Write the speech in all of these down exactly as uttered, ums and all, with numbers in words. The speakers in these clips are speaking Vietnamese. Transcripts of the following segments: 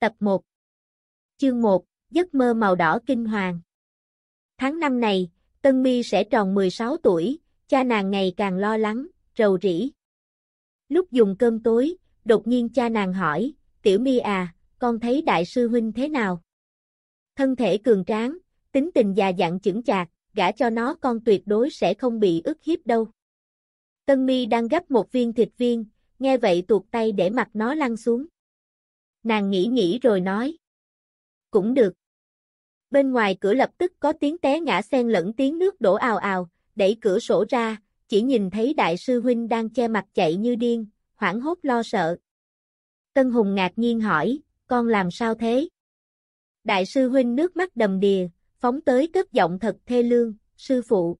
Tập một. Chương một, giấc mơ màu đỏ kinh hoàng. Tháng năm này, Tân My sẽ tròn mười sáu tuổi, cha nàng ngày càng lo lắng, rầu rĩ. Lúc dùng cơm tối, đột nhiên cha nàng hỏi, Tiểu My à, con thấy đại sư huynh thế nào? Thân thể cường tráng, tính tình già dặn chững chạc, gả cho nó con tuyệt đối sẽ không bị ức hiếp đâu. Tân My đang gắp một viên thịt viên, nghe vậy tuột tay để mặc nó lăn xuống. Nàng nghĩ nghĩ rồi nói. Cũng được. Bên ngoài cửa lập tức có tiếng té ngã xen lẫn tiếng nước đổ ào ào, đẩy cửa sổ ra, chỉ nhìn thấy đại sư huynh đang che mặt chạy như điên, hoảng hốt lo sợ. Tân Hùng ngạc nhiên hỏi, con làm sao thế? Đại sư huynh nước mắt đầm đìa, phóng tới cất giọng thật thê lương, sư phụ.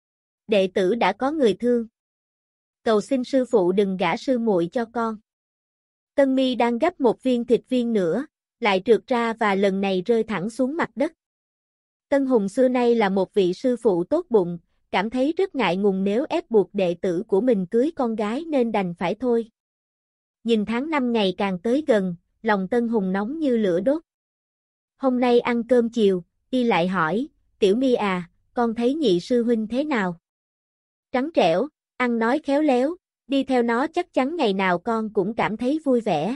Đệ tử đã có người thương. Cầu xin sư phụ đừng gả sư muội cho con. Tân My đang gắp một viên thịt viên nữa, lại trượt ra và lần này rơi thẳng xuống mặt đất. Tân Hùng xưa nay là một vị sư phụ tốt bụng, cảm thấy rất ngại ngùng nếu ép buộc đệ tử của mình cưới con gái nên đành phải thôi. Nhìn tháng năm ngày càng tới gần, lòng Tân Hùng nóng như lửa đốt. Hôm nay ăn cơm chiều, y lại hỏi, Tiểu My à, con thấy nhị sư huynh thế nào? Trắng trẻo, ăn nói khéo léo, đi theo nó chắc chắn ngày nào con cũng cảm thấy vui vẻ.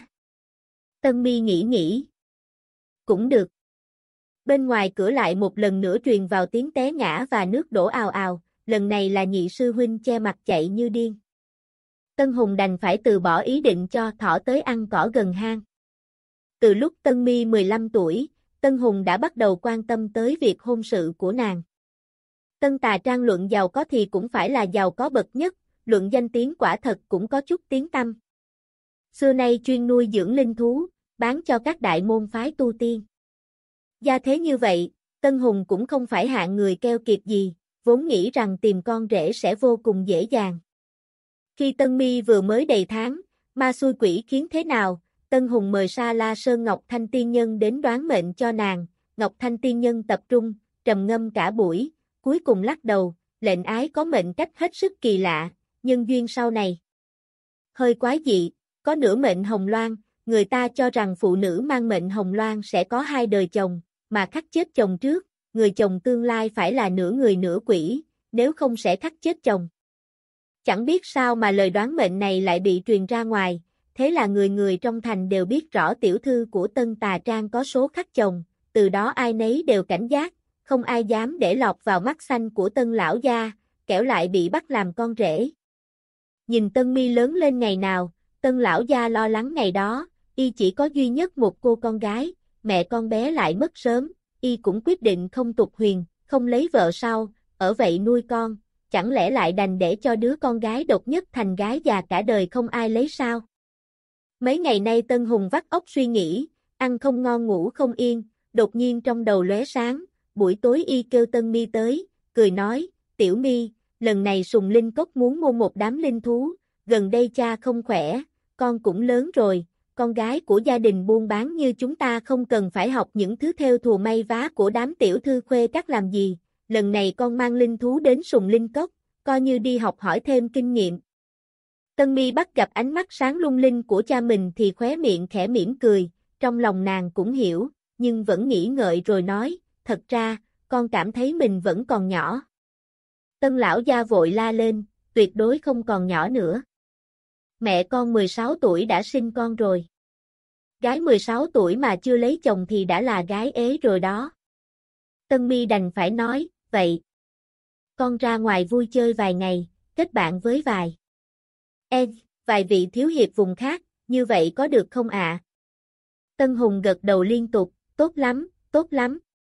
Tân My nghĩ nghĩ. Cũng được. Bên ngoài cửa lại một lần nữa truyền vào tiếng té ngã và nước đổ ào ào, lần này là nhị sư huynh che mặt chạy như điên. Tân Hùng đành phải từ bỏ ý định cho thỏ tới ăn cỏ gần hang. Từ lúc Tân My mười lăm tuổi, Tân Hùng đã bắt đầu quan tâm tới việc hôn sự của nàng. Tân Tà Trang luận giàu có thì cũng phải là giàu có bậc nhất, luận danh tiếng quả thật cũng có chút tiếng tăm. Xưa nay chuyên nuôi dưỡng linh thú, bán cho các đại môn phái tu tiên. Gia thế như vậy, Tân Hùng cũng không phải hạng người keo kiệt gì, vốn nghĩ rằng tìm con rể sẽ vô cùng dễ dàng. Khi Tân My vừa mới đầy tháng, ma xui quỷ khiến thế nào, Tân Hùng mời Sa La Sơn Ngọc Thanh Tiên Nhân đến đoán mệnh cho nàng, Ngọc Thanh Tiên Nhân tập trung, trầm ngâm cả buổi, cuối cùng lắc đầu, lệnh ái có mệnh cách hết sức kỳ lạ, nhân duyên sau này hơi quái dị, có nửa mệnh hồng loan, người ta cho rằng phụ nữ mang mệnh hồng loan sẽ có hai đời chồng, mà khắc chết chồng trước, người chồng tương lai phải là nửa người nửa quỷ, nếu không sẽ khắc chết chồng. Chẳng biết sao mà lời đoán mệnh này lại bị truyền ra ngoài, thế là người người trong thành đều biết rõ tiểu thư của Tân Tà Trang có số khắc chồng, từ đó ai nấy đều cảnh giác, không ai dám để lọt vào mắt xanh của Tân lão gia, kẻo lại bị bắt làm con rể. Nhìn Tân My lớn lên ngày nào, Tân lão gia lo lắng ngày đó, y chỉ có duy nhất một cô con gái, mẹ con bé lại mất sớm, y cũng quyết định không tục huyền, không lấy vợ sau, ở vậy nuôi con, chẳng lẽ lại đành để cho đứa con gái độc nhất thành gái già cả đời không ai lấy sao? Mấy ngày nay Tân Hùng vắt óc suy nghĩ, ăn không ngon ngủ không yên, đột nhiên trong đầu lóe sáng, buổi tối y kêu Tân My tới, cười nói, Tiểu My, lần này Sùng Linh Cốc muốn mua một đám linh thú, gần đây cha không khỏe, con cũng lớn rồi, con gái của gia đình buôn bán như chúng ta không cần phải học những thứ thêu thùa may vá của đám tiểu thư khuê các làm gì, lần này con mang linh thú đến Sùng Linh Cốc, coi như đi học hỏi thêm kinh nghiệm. Tân My bắt gặp ánh mắt sáng lung linh của cha mình thì khóe miệng khẽ mỉm cười, trong lòng nàng cũng hiểu, nhưng vẫn nghĩ ngợi rồi nói, thật ra, con cảm thấy mình vẫn còn nhỏ. Tân lão gia vội la lên, tuyệt đối không còn nhỏ nữa. Mẹ con mười sáu tuổi đã sinh con rồi. Gái mười sáu tuổi mà chưa lấy chồng thì đã là gái ế rồi đó. Tân My đành phải nói, vậy. Con ra ngoài vui chơi vài ngày, kết bạn với vài. Ê, vài vị thiếu hiệp vùng khác, như vậy có được không ạ? À? Tân Hùng gật đầu liên tục, tốt lắm, tốt lắm.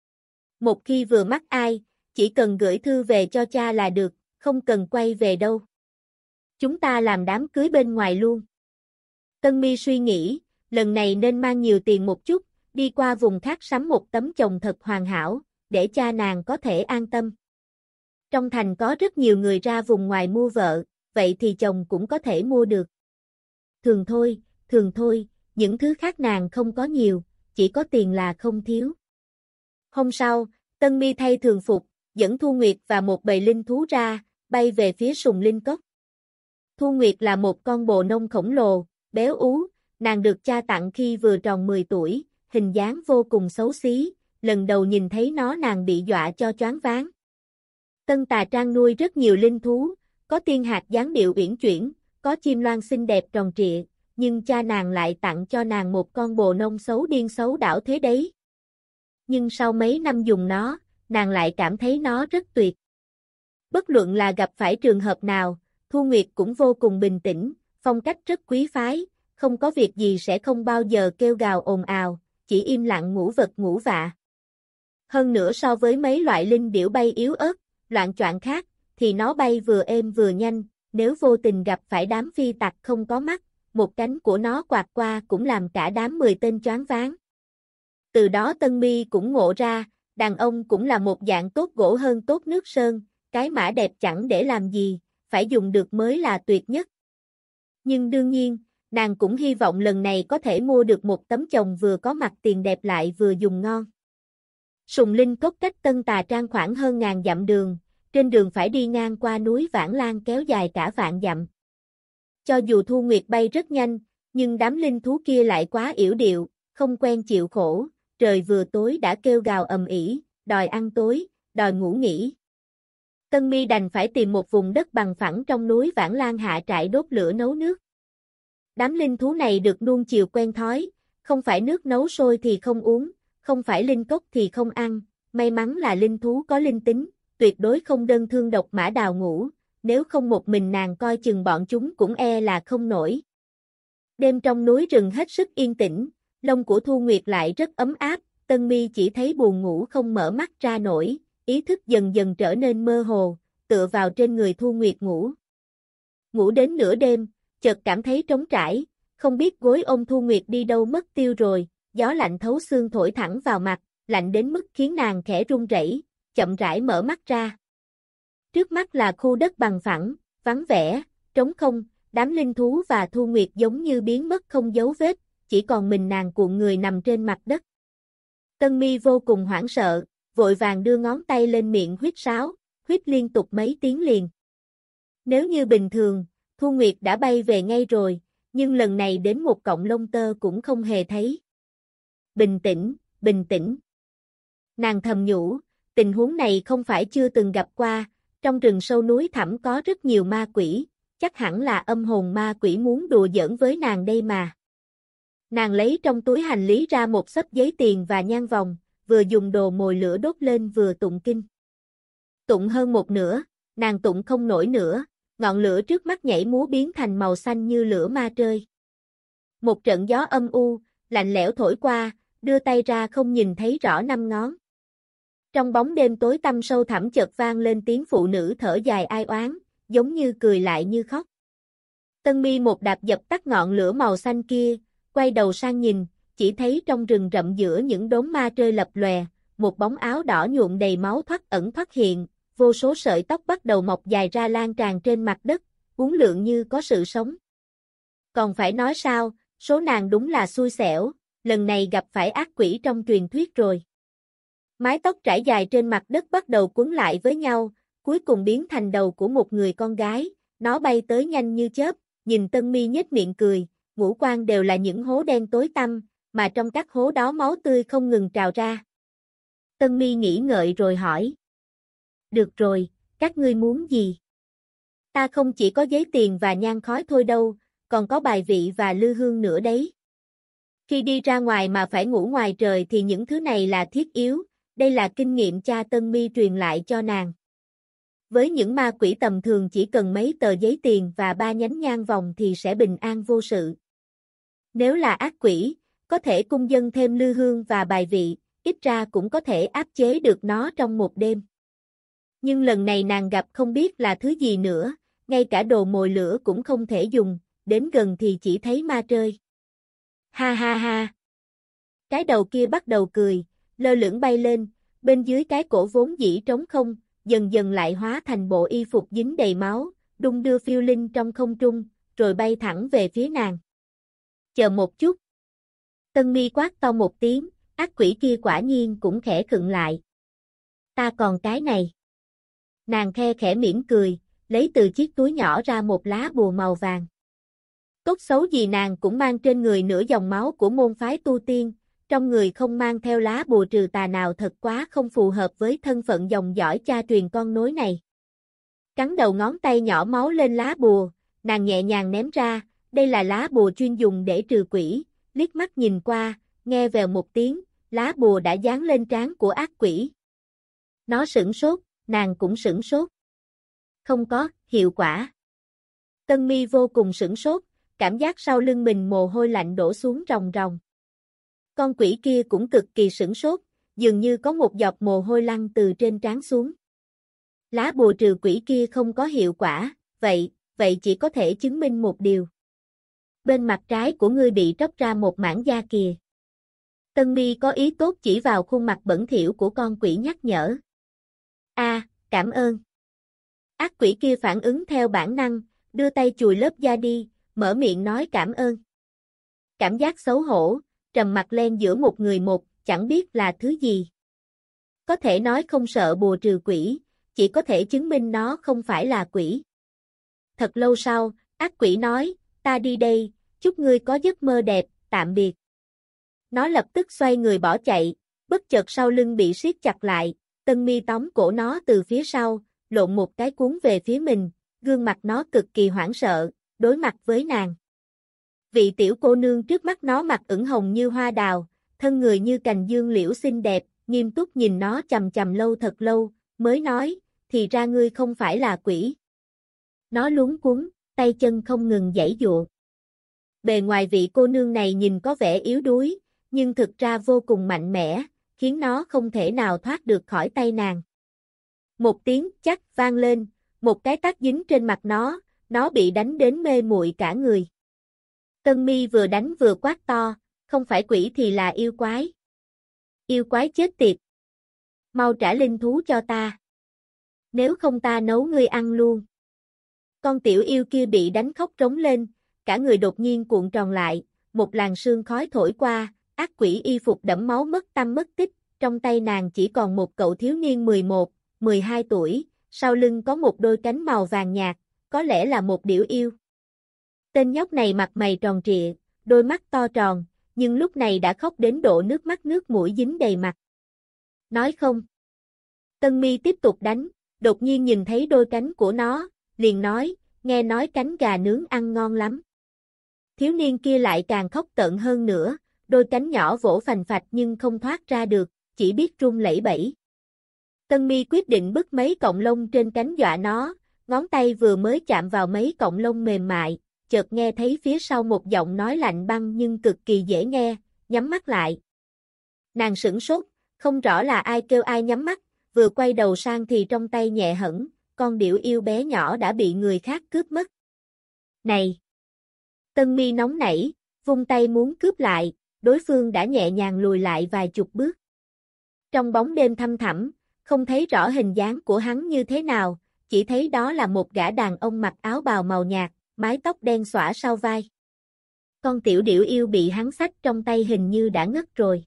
Một khi vừa mắc ai, chỉ cần gửi thư về cho cha là được, không cần quay về đâu. Chúng ta làm đám cưới bên ngoài luôn. Tân My suy nghĩ, lần này nên mang nhiều tiền một chút, đi qua vùng khác sắm một tấm chồng thật hoàn hảo, để cha nàng có thể an tâm. Trong thành có rất nhiều người ra vùng ngoài mua vợ, vậy thì chồng cũng có thể mua được. Thường thôi, thường thôi, những thứ khác nàng không có nhiều, chỉ có tiền là không thiếu. Hôm sau, Tân My thay thường phục, dẫn Thu Nguyệt và một bầy linh thú ra, bay về phía Sùng Linh Cốc. Thu Nguyệt là một con bồ nông khổng lồ, béo ú, nàng được cha tặng khi vừa tròn mười tuổi, hình dáng vô cùng xấu xí, lần đầu nhìn thấy nó nàng bị dọa cho choáng váng. Tân Tà Trang nuôi rất nhiều linh thú, có tiên hạc dáng điệu uyển chuyển, có chim loan xinh đẹp tròn trịa, nhưng cha nàng lại tặng cho nàng một con bồ nông xấu điên xấu đảo thế đấy. Nhưng sau mấy năm dùng nó, nàng lại cảm thấy nó rất tuyệt. Bất luận là gặp phải trường hợp nào, Thu Nguyệt cũng vô cùng bình tĩnh, phong cách rất quý phái, không có việc gì sẽ không bao giờ kêu gào ồn ào, chỉ im lặng ngủ vật ngủ vạ. Hơn nữa so với mấy loại linh điểu bay yếu ớt, loạn choạng khác, thì nó bay vừa êm vừa nhanh, nếu vô tình gặp phải đám phi tặc không có mắt, một cánh của nó quạt qua cũng làm cả đám mười tên choáng váng. Từ đó Tân Mi cũng ngộ ra, đàn ông cũng là một dạng tốt gỗ hơn tốt nước sơn, cái mã đẹp chẳng để làm gì, phải dùng được mới là tuyệt nhất. Nhưng đương nhiên, nàng cũng hy vọng lần này có thể mua được một tấm chồng vừa có mặt tiền đẹp lại vừa dùng ngon. Sùng Linh Cốc cách Tân Tà Trang khoảng hơn ngàn dặm đường, trên đường phải đi ngang qua núi Vãng Lan kéo dài cả vạn dặm. Cho dù Thu Nguyệt bay rất nhanh, nhưng đám linh thú kia lại quá yểu điệu, không quen chịu khổ, trời vừa tối đã kêu gào ầm ĩ, đòi ăn tối, đòi ngủ nghỉ. Tân Mi đành phải tìm một vùng đất bằng phẳng trong núi Vãng Lan hạ trại đốt lửa nấu nước. Đám linh thú này được nuông chiều quen thói, không phải nước nấu sôi thì không uống, không phải linh cốc thì không ăn, may mắn là linh thú có linh tính, tuyệt đối không đơn thương độc mã đào ngũ, nếu không một mình nàng coi chừng bọn chúng cũng e là không nổi. Đêm trong núi rừng hết sức yên tĩnh, lông của Thu Nguyệt lại rất ấm áp, Tân Mi chỉ thấy buồn ngủ không mở mắt ra nổi, ý thức dần dần trở nên mơ hồ, tựa vào trên người Thu Nguyệt ngủ. Ngủ đến nửa đêm, chợt cảm thấy trống trải, không biết gối ôm Thu Nguyệt đi đâu mất tiêu rồi, gió lạnh thấu xương thổi thẳng vào mặt, lạnh đến mức khiến nàng khẽ run rẩy, chậm rãi mở mắt ra. Trước mắt là khu đất bằng phẳng, vắng vẻ, trống không, đám linh thú và Thu Nguyệt giống như biến mất không dấu vết, chỉ còn mình nàng cuộn người nằm trên mặt đất. Tân Mi vô cùng hoảng sợ, vội vàng đưa ngón tay lên miệng huýt sáo, huýt liên tục mấy tiếng liền. Nếu như bình thường, Thu Nguyệt đã bay về ngay rồi, nhưng lần này đến một cọng lông tơ cũng không hề thấy. Bình tĩnh, bình tĩnh. Nàng thầm nhủ, tình huống này không phải chưa từng gặp qua, trong rừng sâu núi thẳm có rất nhiều ma quỷ, chắc hẳn là âm hồn ma quỷ muốn đùa giỡn với nàng đây mà. Nàng lấy trong túi hành lý ra một xấp giấy tiền và nhang vòng, vừa dùng đồ mồi lửa đốt lên vừa tụng kinh. Tụng hơn một nửa, nàng tụng không nổi nữa, ngọn lửa trước mắt nhảy múa biến thành màu xanh như lửa ma rơi. Một trận gió âm u, lạnh lẽo thổi qua, đưa tay ra không nhìn thấy rõ năm ngón. Trong bóng đêm tối tăm sâu thẳm chợt vang lên tiếng phụ nữ thở dài ai oán, giống như cười lại như khóc. Tân Mi một đạp dập tắt ngọn lửa màu xanh kia, quay đầu sang nhìn, chỉ thấy trong rừng rậm giữa những đốm ma rơi lập lòe, một bóng áo đỏ nhuộm đầy máu thoắt ẩn thoắt hiện, vô số sợi tóc bắt đầu mọc dài ra lan tràn trên mặt đất, uốn lượn như có sự sống. Còn phải nói sao, số nàng đúng là xui xẻo, lần này gặp phải ác quỷ trong truyền thuyết rồi. Mái tóc trải dài trên mặt đất bắt đầu quấn lại với nhau, cuối cùng biến thành đầu của một người con gái, nó bay tới nhanh như chớp, nhìn Tân Mi nhếch miệng cười, ngũ quan đều là những hố đen tối tăm, mà trong các hố đó máu tươi không ngừng trào ra. Tân Mi nghĩ ngợi rồi hỏi. Được rồi, các ngươi muốn gì? Ta không chỉ có giấy tiền và nhang khói thôi đâu, còn có bài vị và lư hương nữa đấy. Khi đi ra ngoài mà phải ngủ ngoài trời thì những thứ này là thiết yếu, đây là kinh nghiệm cha Tân Mi truyền lại cho nàng. Với những ma quỷ tầm thường chỉ cần mấy tờ giấy tiền và ba nhánh nhang vòng thì sẽ bình an vô sự. Nếu là ác quỷ, có thể cung dâng thêm lư hương và bài vị, ít ra cũng có thể áp chế được nó trong một đêm. Nhưng lần này nàng gặp không biết là thứ gì nữa, ngay cả đồ mồi lửa cũng không thể dùng, đến gần thì chỉ thấy ma rơi. Ha ha ha! Cái đầu kia bắt đầu cười, lơ lửng bay lên, bên dưới cái cổ vốn dĩ trống không, dần dần lại hóa thành bộ y phục dính đầy máu, đung đưa phiêu linh trong không trung, rồi bay thẳng về phía nàng. Chờ một chút. Tân Mi quát to một tiếng, ác quỷ kia quả nhiên cũng khẽ khựng lại. Ta còn cái này. Nàng khe khẽ mỉm cười, lấy từ chiếc túi nhỏ ra một lá bùa màu vàng. Tốt xấu gì nàng cũng mang trên người nửa dòng máu của môn phái tu tiên, trong người không mang theo lá bùa trừ tà nào thật quá không phù hợp với thân phận dòng dõi cha truyền con nối này. Cắn đầu ngón tay nhỏ máu lên lá bùa, nàng nhẹ nhàng ném ra, đây là lá bùa chuyên dùng để trừ quỷ, liếc mắt nhìn qua, nghe vèo một tiếng, lá bùa đã dán lên trán của ác quỷ. Nó sửng sốt, nàng cũng sửng sốt. Không có, hiệu quả. Tân Mi vô cùng sửng sốt, cảm giác sau lưng mình mồ hôi lạnh đổ xuống ròng ròng. Con quỷ kia cũng cực kỳ sửng sốt, dường như có một giọt mồ hôi lăn từ trên trán xuống. Lá bùa trừ quỷ kia không có hiệu quả, vậy, vậy chỉ có thể chứng minh một điều. Bên mặt trái của ngươi bị tróc ra một mảng da kìa. Tân Mi có ý tốt chỉ vào khuôn mặt bẩn thỉu của con quỷ nhắc nhở. A, à, cảm ơn. Ác quỷ kia phản ứng theo bản năng, đưa tay chùi lớp da đi, mở miệng nói cảm ơn. Cảm giác xấu hổ, trầm mặt lên giữa một người một, chẳng biết là thứ gì. Có thể nói không sợ bùa trừ quỷ, chỉ có thể chứng minh nó không phải là quỷ. Thật lâu sau, ác quỷ nói, ta đi đây, chúc ngươi có giấc mơ đẹp, tạm biệt. Nó lập tức xoay người bỏ chạy, bất chợt sau lưng bị siết chặt lại, Tân Mi tóm cổ nó từ phía sau, lộn một cái cuốn về phía mình, gương mặt nó cực kỳ hoảng sợ, đối mặt với nàng. Vị tiểu cô nương trước mắt nó mặt ửng hồng như hoa đào, thân người như cành dương liễu xinh đẹp, nghiêm túc nhìn nó chằm chằm lâu thật lâu, mới nói, thì ra ngươi không phải là quỷ. Nó luống cuống, tay chân không ngừng giãy giụa. Bề ngoài vị cô nương này nhìn có vẻ yếu đuối, nhưng thực ra vô cùng mạnh mẽ, khiến nó không thể nào thoát được khỏi tay nàng. Một tiếng chắc vang lên, một cái tát dính trên mặt nó, nó bị đánh đến mê muội cả người. Tân Mi vừa đánh vừa quát to, không phải quỷ thì là yêu quái. Yêu quái chết tiệt. Mau trả linh thú cho ta. Nếu không ta nấu ngươi ăn luôn. Con tiểu yêu kia bị đánh khóc trống lên, cả người đột nhiên cuộn tròn lại, một làn sương khói thổi qua, ác quỷ y phục đẫm máu mất tăm mất tích, trong tay nàng chỉ còn một cậu thiếu niên mười một, mười hai tuổi, sau lưng có một đôi cánh màu vàng nhạt, có lẽ là một điểu yêu. Tên nhóc này mặt mày tròn trịa, đôi mắt to tròn, nhưng lúc này đã khóc đến độ nước mắt nước mũi dính đầy mặt. Nói không. Tân Mi tiếp tục đánh, đột nhiên nhìn thấy đôi cánh của nó, liền nói, nghe nói cánh gà nướng ăn ngon lắm. Thiếu niên kia lại càng khóc tợn hơn nữa, đôi cánh nhỏ vỗ phành phạch nhưng không thoát ra được, chỉ biết run lẩy bẩy. Tân Mi quyết định bứt mấy cọng lông trên cánh dọa nó, ngón tay vừa mới chạm vào mấy cọng lông mềm mại, chợt nghe thấy phía sau một giọng nói lạnh băng nhưng cực kỳ dễ nghe, nhắm mắt lại. Nàng sửng sốt, không rõ là ai kêu ai nhắm mắt, vừa quay đầu sang thì trong tay nhẹ hẫng, con điểu yêu bé nhỏ đã bị người khác cướp mất. Này! Tân Mi nóng nảy, vung tay muốn cướp lại, đối phương đã nhẹ nhàng lùi lại vài chục bước. Trong bóng đêm thăm thẳm, không thấy rõ hình dáng của hắn như thế nào, chỉ thấy đó là một gã đàn ông mặc áo bào màu nhạt, mái tóc đen xõa sau vai. Con tiểu điểu yêu bị hắn xách trong tay hình như đã ngất rồi.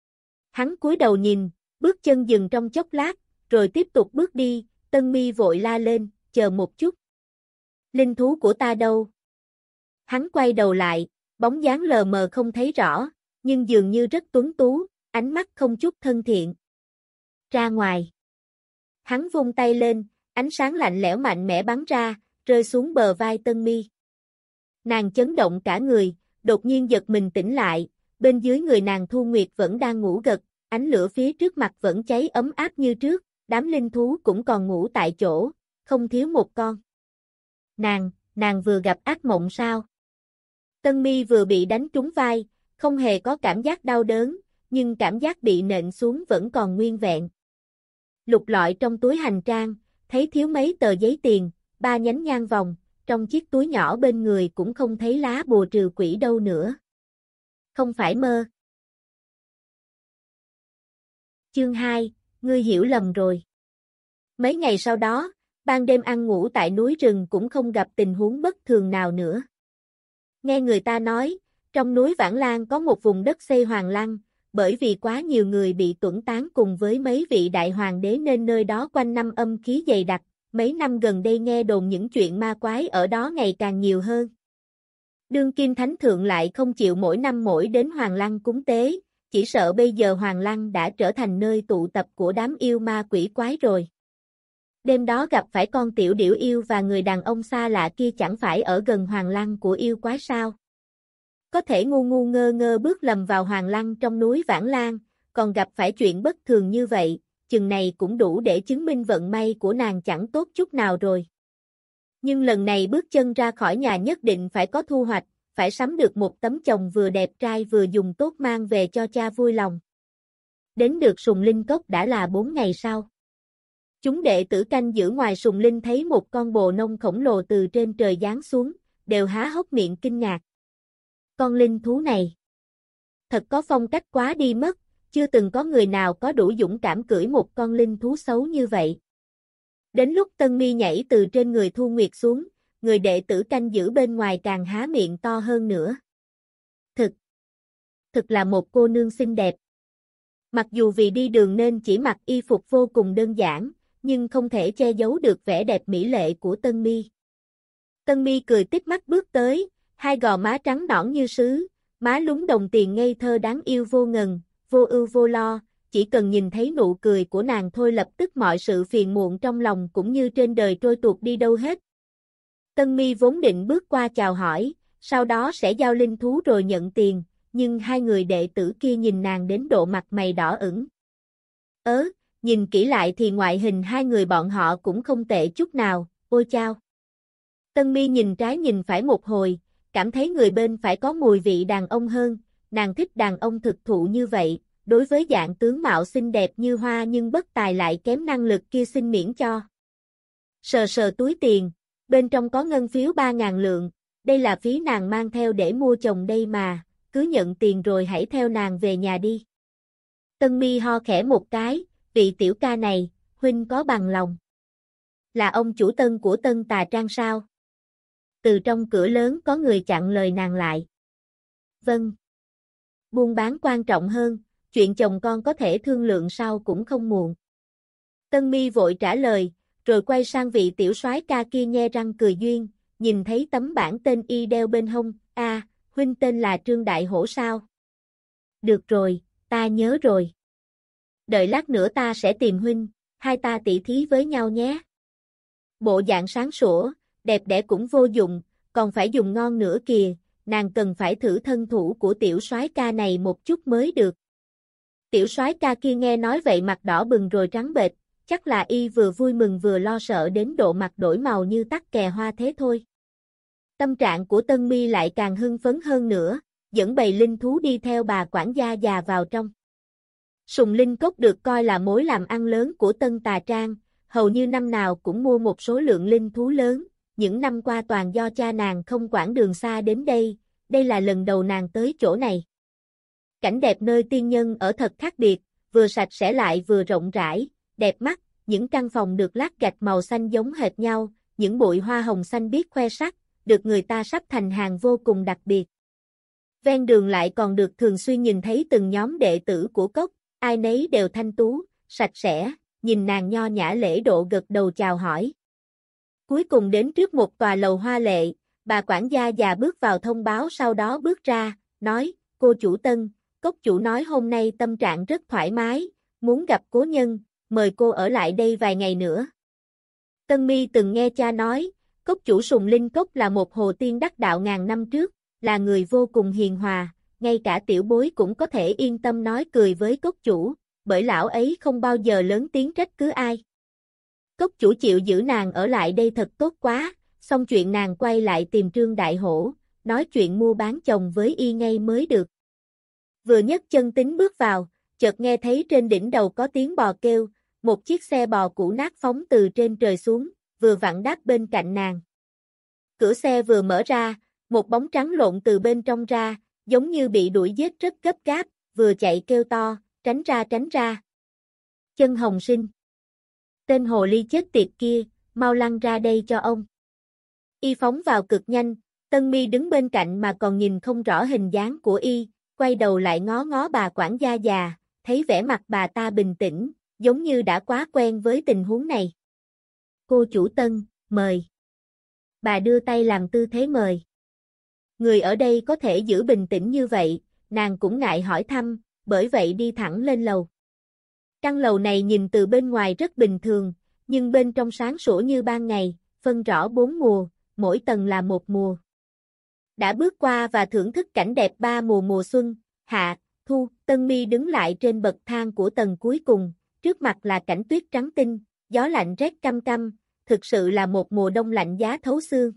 Hắn cúi đầu nhìn, bước chân dừng trong chốc lát, rồi tiếp tục bước đi, Tân Mi vội la lên, chờ một chút. Linh thú của ta đâu? Hắn quay đầu lại, bóng dáng lờ mờ không thấy rõ, nhưng dường như rất tuấn tú, ánh mắt không chút thân thiện. Ra ngoài. Hắn vung tay lên, ánh sáng lạnh lẽo mạnh mẽ bắn ra, rơi xuống bờ vai Tân Mi. Nàng chấn động cả người, đột nhiên giật mình tỉnh lại, bên dưới người nàng Thu Nguyệt vẫn đang ngủ gật, ánh lửa phía trước mặt vẫn cháy ấm áp như trước, đám linh thú cũng còn ngủ tại chỗ, không thiếu một con. Nàng, nàng vừa gặp ác mộng sao? Tân Mi vừa bị đánh trúng vai, không hề có cảm giác đau đớn, nhưng cảm giác bị nện xuống vẫn còn nguyên vẹn. Lục lọi trong túi hành trang, thấy thiếu mấy tờ giấy tiền, ba nhánh nhang vòng, trong chiếc túi nhỏ bên người cũng không thấy lá bùa trừ quỷ đâu nữa. Không phải mơ. Chương hai, ngươi hiểu lầm rồi. Mấy ngày sau đó, ban đêm ăn ngủ tại núi rừng cũng không gặp tình huống bất thường nào nữa. Nghe người ta nói, trong núi Vãng Lang có một vùng đất xây hoàng lăng, bởi vì quá nhiều người bị tuẫn tán cùng với mấy vị đại hoàng đế nên nơi đó quanh năm âm khí dày đặc, mấy năm gần đây nghe đồn những chuyện ma quái ở đó ngày càng nhiều hơn. Đương kim thánh thượng lại không chịu mỗi năm mỗi đến hoàng lăng cúng tế, Chỉ sợ bây giờ Hoàng Lăng đã trở thành nơi tụ tập của đám yêu ma quỷ quái rồi. Đêm đó gặp phải con tiểu điểu yêu và người đàn ông xa lạ kia chẳng phải ở gần Hoàng Lăng của yêu quái sao? Có thể ngu ngu ngơ ngơ bước lầm vào Hoàng Lăng trong núi Vãn Lang, còn gặp phải chuyện bất thường như vậy, chừng này cũng đủ để chứng minh vận may của nàng chẳng tốt chút nào rồi. Nhưng lần này bước chân ra khỏi nhà nhất định phải có thu hoạch, phải sắm được một tấm chồng vừa đẹp trai vừa dùng tốt mang về cho cha vui lòng. Đến được Sùng Linh Cốc đã là bốn ngày sau. Chúng đệ tử canh giữ ngoài Sùng Linh thấy một con bồ nông khổng lồ từ trên trời giáng xuống, đều há hốc miệng kinh ngạc. Con linh thú này thật có phong cách quá đi mất, chưa từng có người nào có đủ dũng cảm cưỡi một con linh thú xấu như vậy. Đến lúc Tân Mi nhảy từ trên người Thu Nguyệt xuống, người đệ tử canh giữ bên ngoài càng há miệng to hơn nữa. Thực, thực là một cô nương xinh đẹp. Mặc dù vì đi đường nên chỉ mặc y phục vô cùng đơn giản, nhưng không thể che giấu được vẻ đẹp mỹ lệ của Tân Mi. Tân Mi cười tít mắt bước tới, hai gò má trắng nõn như sứ, má lúm đồng tiền ngây thơ đáng yêu vô ngần, vô ưu vô lo, chỉ cần nhìn thấy nụ cười của nàng thôi lập tức mọi sự phiền muộn trong lòng cũng như trên đời trôi tuột đi đâu hết. Tân Mi vốn định bước qua chào hỏi, sau đó sẽ giao linh thú rồi nhận tiền, nhưng hai người đệ tử kia nhìn nàng đến độ mặt mày đỏ ửng. Ớ, nhìn kỹ lại thì ngoại hình hai người bọn họ cũng không tệ chút nào, ôi chao. Tân Mi nhìn trái nhìn phải một hồi, cảm thấy người bên phải có mùi vị đàn ông hơn, nàng thích đàn ông thực thụ như vậy, đối với dạng tướng mạo xinh đẹp như hoa nhưng bất tài lại kém năng lực kia xin miễn cho. Sờ sờ túi tiền, bên trong có ngân phiếu ba ngàn lượng, đây là phí nàng mang theo để mua chồng đây mà, cứ nhận tiền rồi hãy theo nàng về nhà đi. Tân Mi ho khẽ một cái, vị tiểu ca này, huynh có bằng lòng. Là ông chủ Tân của Tân Tà Trang sao? Từ trong cửa lớn có người chặn lời nàng lại. Vâng. Buôn bán quan trọng hơn, chuyện chồng con có thể thương lượng sau cũng không muộn. Tân Mi vội trả lời, rồi quay sang vị tiểu soái ca kia nhe răng cười duyên, nhìn thấy tấm bảng tên y đeo bên hông, a, à, huynh tên là Trương Đại Hổ sao? Được rồi, ta nhớ rồi. Đợi lát nữa ta sẽ tìm huynh, hai ta tỉ thí với nhau nhé. Bộ dạng sáng sủa, đẹp đẽ cũng vô dụng, còn phải dùng ngon nữa kìa, nàng cần phải thử thân thủ của tiểu soái ca này một chút mới được. Tiểu soái ca kia nghe nói vậy mặt đỏ bừng rồi trắng bệch, chắc là y vừa vui mừng vừa lo sợ đến độ mặt đổi màu như tắc kè hoa thế thôi. Tâm trạng của Tân Mi lại càng hưng phấn hơn nữa, dẫn bầy linh thú đi theo bà quản gia già vào trong. Sùng Linh Cốc được coi là mối làm ăn lớn của Tân Tà Trang, hầu như năm nào cũng mua một số lượng linh thú lớn, những năm qua toàn do cha nàng không quản đường xa đến đây, đây là lần đầu nàng tới chỗ này. Cảnh đẹp nơi tiên nhân ở thật khác biệt, vừa sạch sẽ lại vừa rộng rãi, đẹp mắt, những căn phòng được lát gạch màu xanh giống hệt nhau, những bụi hoa hồng xanh biếc khoe sắc, được người ta sắp thành hàng vô cùng đặc biệt. Ven đường lại còn được thường xuyên nhìn thấy từng nhóm đệ tử của cốc, ai nấy đều thanh tú, sạch sẽ, nhìn nàng nho nhã lễ độ gật đầu chào hỏi. Cuối cùng đến trước một tòa lầu hoa lệ, bà quản gia già bước vào thông báo sau đó bước ra, nói, cô chủ Tân, cốc chủ nói hôm nay tâm trạng rất thoải mái, muốn gặp cố nhân, mời cô ở lại đây vài ngày nữa. Tân Mi từng nghe cha nói, cốc chủ Sùng Linh Cốc là một hồ tiên đắc đạo ngàn năm trước, là người vô cùng hiền hòa, ngay cả tiểu bối cũng có thể yên tâm nói cười với cốc chủ, bởi lão ấy không bao giờ lớn tiếng trách cứ ai. Cốc chủ chịu giữ nàng ở lại đây thật tốt quá, xong chuyện nàng quay lại tìm Trương Đại Hổ, nói chuyện mua bán chồng với y ngay mới được. Vừa nhấc chân tính bước vào, chợt nghe thấy trên đỉnh đầu có tiếng bò kêu, một chiếc xe bò cũ nát phóng từ trên trời xuống, vừa vặn đáp bên cạnh nàng. Cửa xe vừa mở ra, một bóng trắng lộn từ bên trong ra, giống như bị đuổi giết rất gấp gáp, vừa chạy kêu to, tránh ra tránh ra. Chân Hồng Sinh. Tên hồ ly chết tiệt kia, mau lăn ra đây cho ông. Y phóng vào cực nhanh, Tân Mi đứng bên cạnh mà còn nhìn không rõ hình dáng của y, quay đầu lại ngó ngó bà quản gia già, thấy vẻ mặt bà ta bình tĩnh, giống như đã quá quen với tình huống này. Cô chủ Tân, mời. Bà đưa tay làm tư thế mời. Người ở đây có thể giữ bình tĩnh như vậy, nàng cũng ngại hỏi thăm, bởi vậy đi thẳng lên lầu. Căn lầu này nhìn từ bên ngoài rất bình thường, nhưng bên trong sáng sủa như ban ngày, phân rõ bốn mùa, mỗi tầng là một mùa. Đã bước qua và thưởng thức cảnh đẹp ba mùa mùa xuân, hạ, thu, Tân Mi đứng lại trên bậc thang của tầng cuối cùng, trước mặt là cảnh tuyết trắng tinh, gió lạnh rét căm căm, thực sự là một mùa đông lạnh giá thấu xương.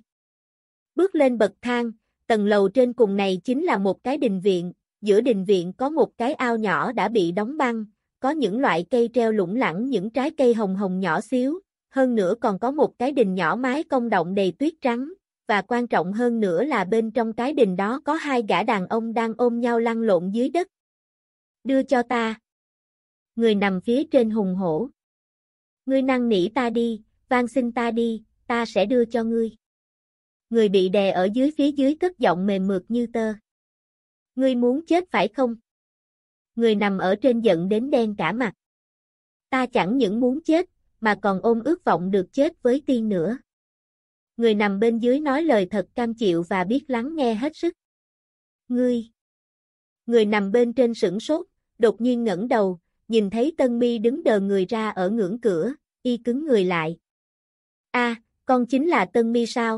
Bước lên bậc thang, tầng lầu trên cùng này chính là một cái đình viện, giữa đình viện có một cái ao nhỏ đã bị đóng băng, có những loại cây treo lủng lẳng những trái cây hồng hồng nhỏ xíu, hơn nữa còn có một cái đình nhỏ mái cong động đầy tuyết trắng, và quan trọng hơn nữa là bên trong cái đình đó có hai gã đàn ông đang ôm nhau lăn lộn dưới đất. Đưa cho ta. Người nằm phía trên hùng hổ. Ngươi năn nỉ ta đi, van xin ta đi, ta sẽ đưa cho ngươi. Người bị đè ở dưới phía dưới cất giọng mềm mượt như tơ. Ngươi muốn chết phải không? Người nằm ở trên giận đến đen cả mặt. Ta chẳng những muốn chết, mà còn ôm ước vọng được chết với tiên nữa. Người nằm bên dưới nói lời thật cam chịu và biết lắng nghe hết sức. Ngươi. Người nằm bên trên sửng sốt, đột nhiên ngẩng đầu, nhìn thấy Tân Mi đứng đờ người ra ở ngưỡng cửa, y cứng người lại. A, à, con chính là Tân Mi sao?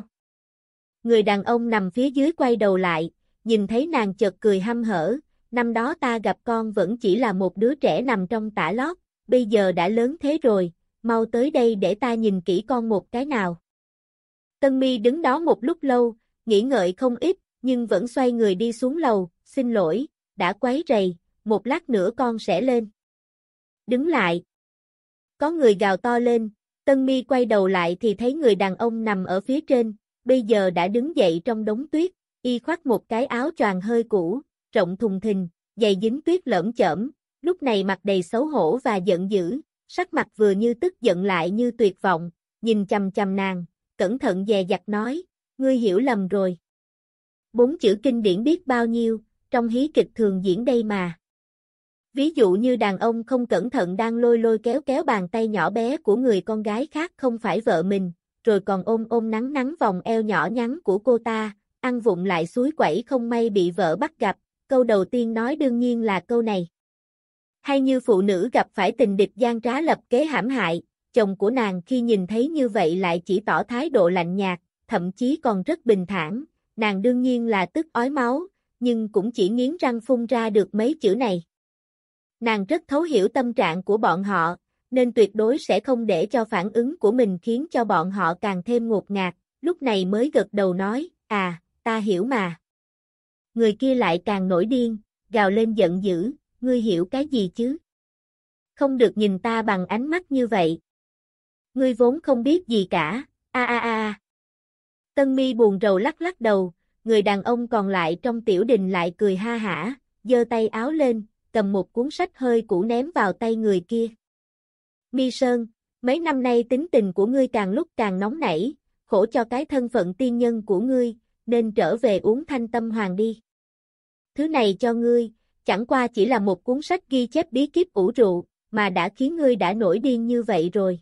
Người đàn ông nằm phía dưới quay đầu lại, nhìn thấy nàng chợt cười hăm hở, năm đó ta gặp con vẫn chỉ là một đứa trẻ nằm trong tã lót, bây giờ đã lớn thế rồi, mau tới đây để ta nhìn kỹ con một cái nào. Tân Mi đứng đó một lúc lâu, nghĩ ngợi không ít, nhưng vẫn xoay người đi xuống lầu, xin lỗi, đã quấy rầy, một lát nữa con sẽ lên. Đứng lại. Có người gào to lên, Tân Mi quay đầu lại thì thấy người đàn ông nằm ở phía trên, bây giờ đã đứng dậy trong đống tuyết, y khoác một cái áo choàng hơi cũ, rộng thùng thình, giày dính tuyết lởm chởm, lúc này mặt đầy xấu hổ và giận dữ, sắc mặt vừa như tức giận lại như tuyệt vọng, nhìn chằm chằm nàng, cẩn thận dè dặt nói, ngươi hiểu lầm rồi. Bốn chữ kinh điển biết bao nhiêu, trong hí kịch thường diễn đây mà. Ví dụ như đàn ông không cẩn thận đang lôi lôi kéo kéo bàn tay nhỏ bé của người con gái khác không phải vợ mình, rồi còn ôm ôm nắng nắng vòng eo nhỏ nhắn của cô ta, ăn vụng lại suối quẩy không may bị vợ bắt gặp, câu đầu tiên nói đương nhiên là câu này. Hay như phụ nữ gặp phải tình địch gian trá lập kế hãm hại, chồng của nàng khi nhìn thấy như vậy lại chỉ tỏ thái độ lạnh nhạt, thậm chí còn rất bình thản, nàng đương nhiên là tức ói máu, nhưng cũng chỉ nghiến răng phun ra được mấy chữ này. Nàng rất thấu hiểu tâm trạng của bọn họ, nên tuyệt đối sẽ không để cho phản ứng của mình khiến cho bọn họ càng thêm ngột ngạt, lúc này mới gật đầu nói, à, ta hiểu mà. Người kia lại càng nổi điên, gào lên giận dữ, ngươi hiểu cái gì chứ? Không được nhìn ta bằng ánh mắt như vậy. Ngươi vốn không biết gì cả, a a a. Tân Mi buồn rầu lắc lắc đầu, người đàn ông còn lại trong tiểu đình lại cười ha hả, giơ tay áo lên, cầm một cuốn sách hơi cũ ném vào tay người kia. Mi Sơn, mấy năm nay tính tình của ngươi càng lúc càng nóng nảy, khổ cho cái thân phận tiên nhân của ngươi, nên trở về uống thanh tâm hoàng đi. Thứ này cho ngươi, chẳng qua chỉ là một cuốn sách ghi chép bí kíp ủ rượu, mà đã khiến ngươi đã nổi điên như vậy rồi.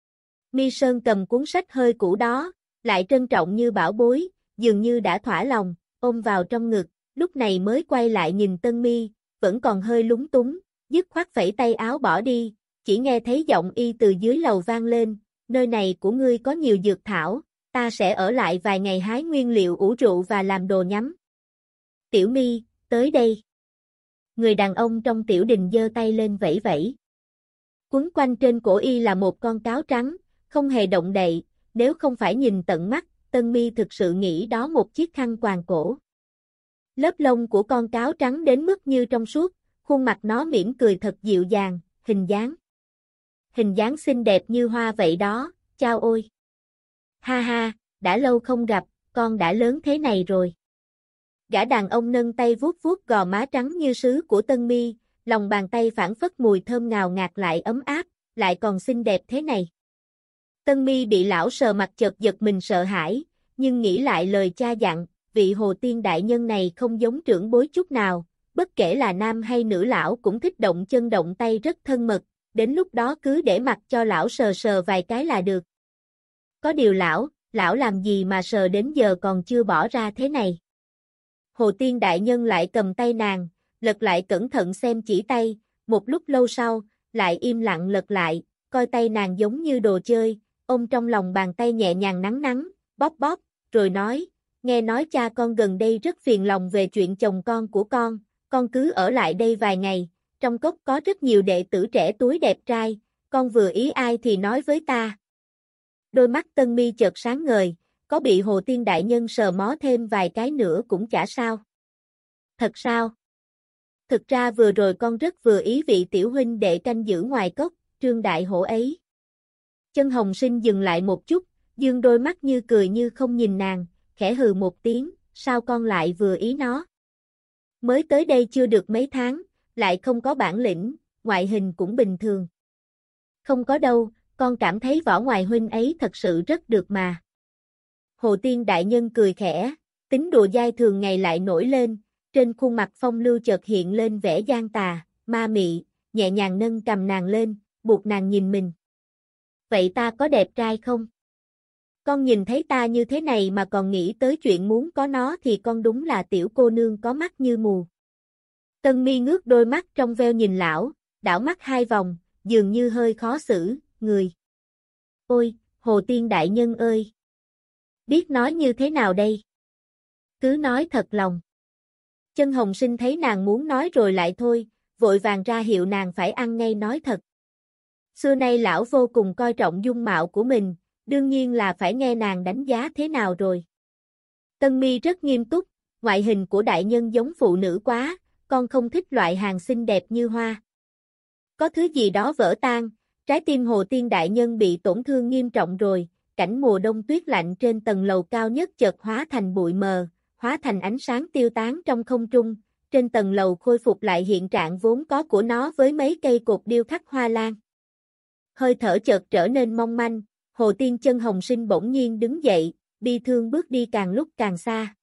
Mi Sơn cầm cuốn sách hơi cũ đó, lại trân trọng như bảo bối, dường như đã thỏa lòng, ôm vào trong ngực, lúc này mới quay lại nhìn Tân Mi, vẫn còn hơi lúng túng, dứt khoát phẩy tay áo bỏ đi, chỉ nghe thấy giọng y từ dưới lầu vang lên, nơi này của ngươi có nhiều dược thảo, ta sẽ ở lại vài ngày hái nguyên liệu ủ rượu và làm đồ nhắm. Tiểu Mi, tới đây. Người đàn ông trong tiểu đình giơ tay lên vẫy vẫy. Quấn quanh trên cổ y là một con cáo trắng, không hề động đậy, nếu không phải nhìn tận mắt, Tân Mi thực sự nghĩ đó một chiếc khăn quàng cổ. Lớp lông của con cáo trắng đến mức như trong suốt, khuôn mặt nó mỉm cười thật dịu dàng, hình dáng. Hình dáng xinh đẹp như hoa vậy đó, chao ôi. Ha ha, đã lâu không gặp, con đã lớn thế này rồi. Gã đàn ông nâng tay vuốt vuốt gò má trắng như sứ của Tân Mi, lòng bàn tay phảng phất mùi thơm ngào ngạt lại ấm áp, lại còn xinh đẹp thế này. Tân Mi bị lão sờ mặt chợt giật mình sợ hãi, nhưng nghĩ lại lời cha dặn, vị Hồ Tiên đại nhân này không giống trưởng bối chút nào, bất kể là nam hay nữ lão cũng thích động chân động tay rất thân mật, đến lúc đó cứ để mặc cho lão sờ sờ vài cái là được. Có điều lão, lão làm gì mà sờ đến giờ còn chưa bỏ ra thế này. Hồ Tiên đại nhân lại cầm tay nàng, lật lại cẩn thận xem chỉ tay, một lúc lâu sau, lại im lặng lật lại, coi tay nàng giống như đồ chơi, ôm trong lòng bàn tay nhẹ nhàng nắn nắn, bóp bóp, rồi nói, nghe nói cha con gần đây rất phiền lòng về chuyện chồng con của con, con cứ ở lại đây vài ngày, trong cốc có rất nhiều đệ tử trẻ túi đẹp trai, con vừa ý ai thì nói với ta. Đôi mắt Tân Mi chợt sáng ngời, có bị Hồ Tiên đại nhân sờ mó thêm vài cái nữa cũng chả sao. Thật sao? Thực ra vừa rồi con rất vừa ý vị tiểu huynh đệ canh giữ ngoài cốc, Trương Đại Hổ ấy. Chân Hồng Sinh dừng lại một chút, dương đôi mắt như cười như không nhìn nàng, khẽ hừ một tiếng, sao con lại vừa ý nó? Mới tới đây chưa được mấy tháng, lại không có bản lĩnh, ngoại hình cũng bình thường. Không có đâu, con cảm thấy võ ngoài huynh ấy thật sự rất được mà. Hồ Tiên đại nhân cười khẽ, tính đùa dai thường ngày lại nổi lên, trên khuôn mặt phong lưu chợt hiện lên vẻ gian tà, ma mị, nhẹ nhàng nâng cầm nàng lên, buộc nàng nhìn mình. Vậy ta có đẹp trai không? Con nhìn thấy ta như thế này mà còn nghĩ tới chuyện muốn có nó thì con đúng là tiểu cô nương có mắt như mù. Tân Mi ngước đôi mắt trong veo nhìn lão, đảo mắt hai vòng, dường như hơi khó xử, người. Ôi, Hồ Tiên đại nhân ơi! Biết nói như thế nào đây? Cứ nói thật lòng. Chân Hồng Sinh thấy nàng muốn nói rồi lại thôi, vội vàng ra hiệu nàng phải ăn ngay nói thật. Xưa nay lão vô cùng coi trọng dung mạo của mình, đương nhiên là phải nghe nàng đánh giá thế nào rồi. Tân Mi rất nghiêm túc, ngoại hình của đại nhân giống phụ nữ quá, con không thích loại hàng xinh đẹp như hoa. Có thứ gì đó vỡ tan, trái tim Hồ Tiên đại nhân bị tổn thương nghiêm trọng rồi, cảnh mùa đông tuyết lạnh trên tầng lầu cao nhất chợt hóa thành bụi mờ, hóa thành ánh sáng tiêu tán trong không trung, trên tầng lầu khôi phục lại hiện trạng vốn có của nó với mấy cây cột điêu khắc hoa lan. Hơi thở chợt trở nên mong manh, Hồ Tiên Chân Hồng Sinh bỗng nhiên đứng dậy, bi thương bước đi càng lúc càng xa.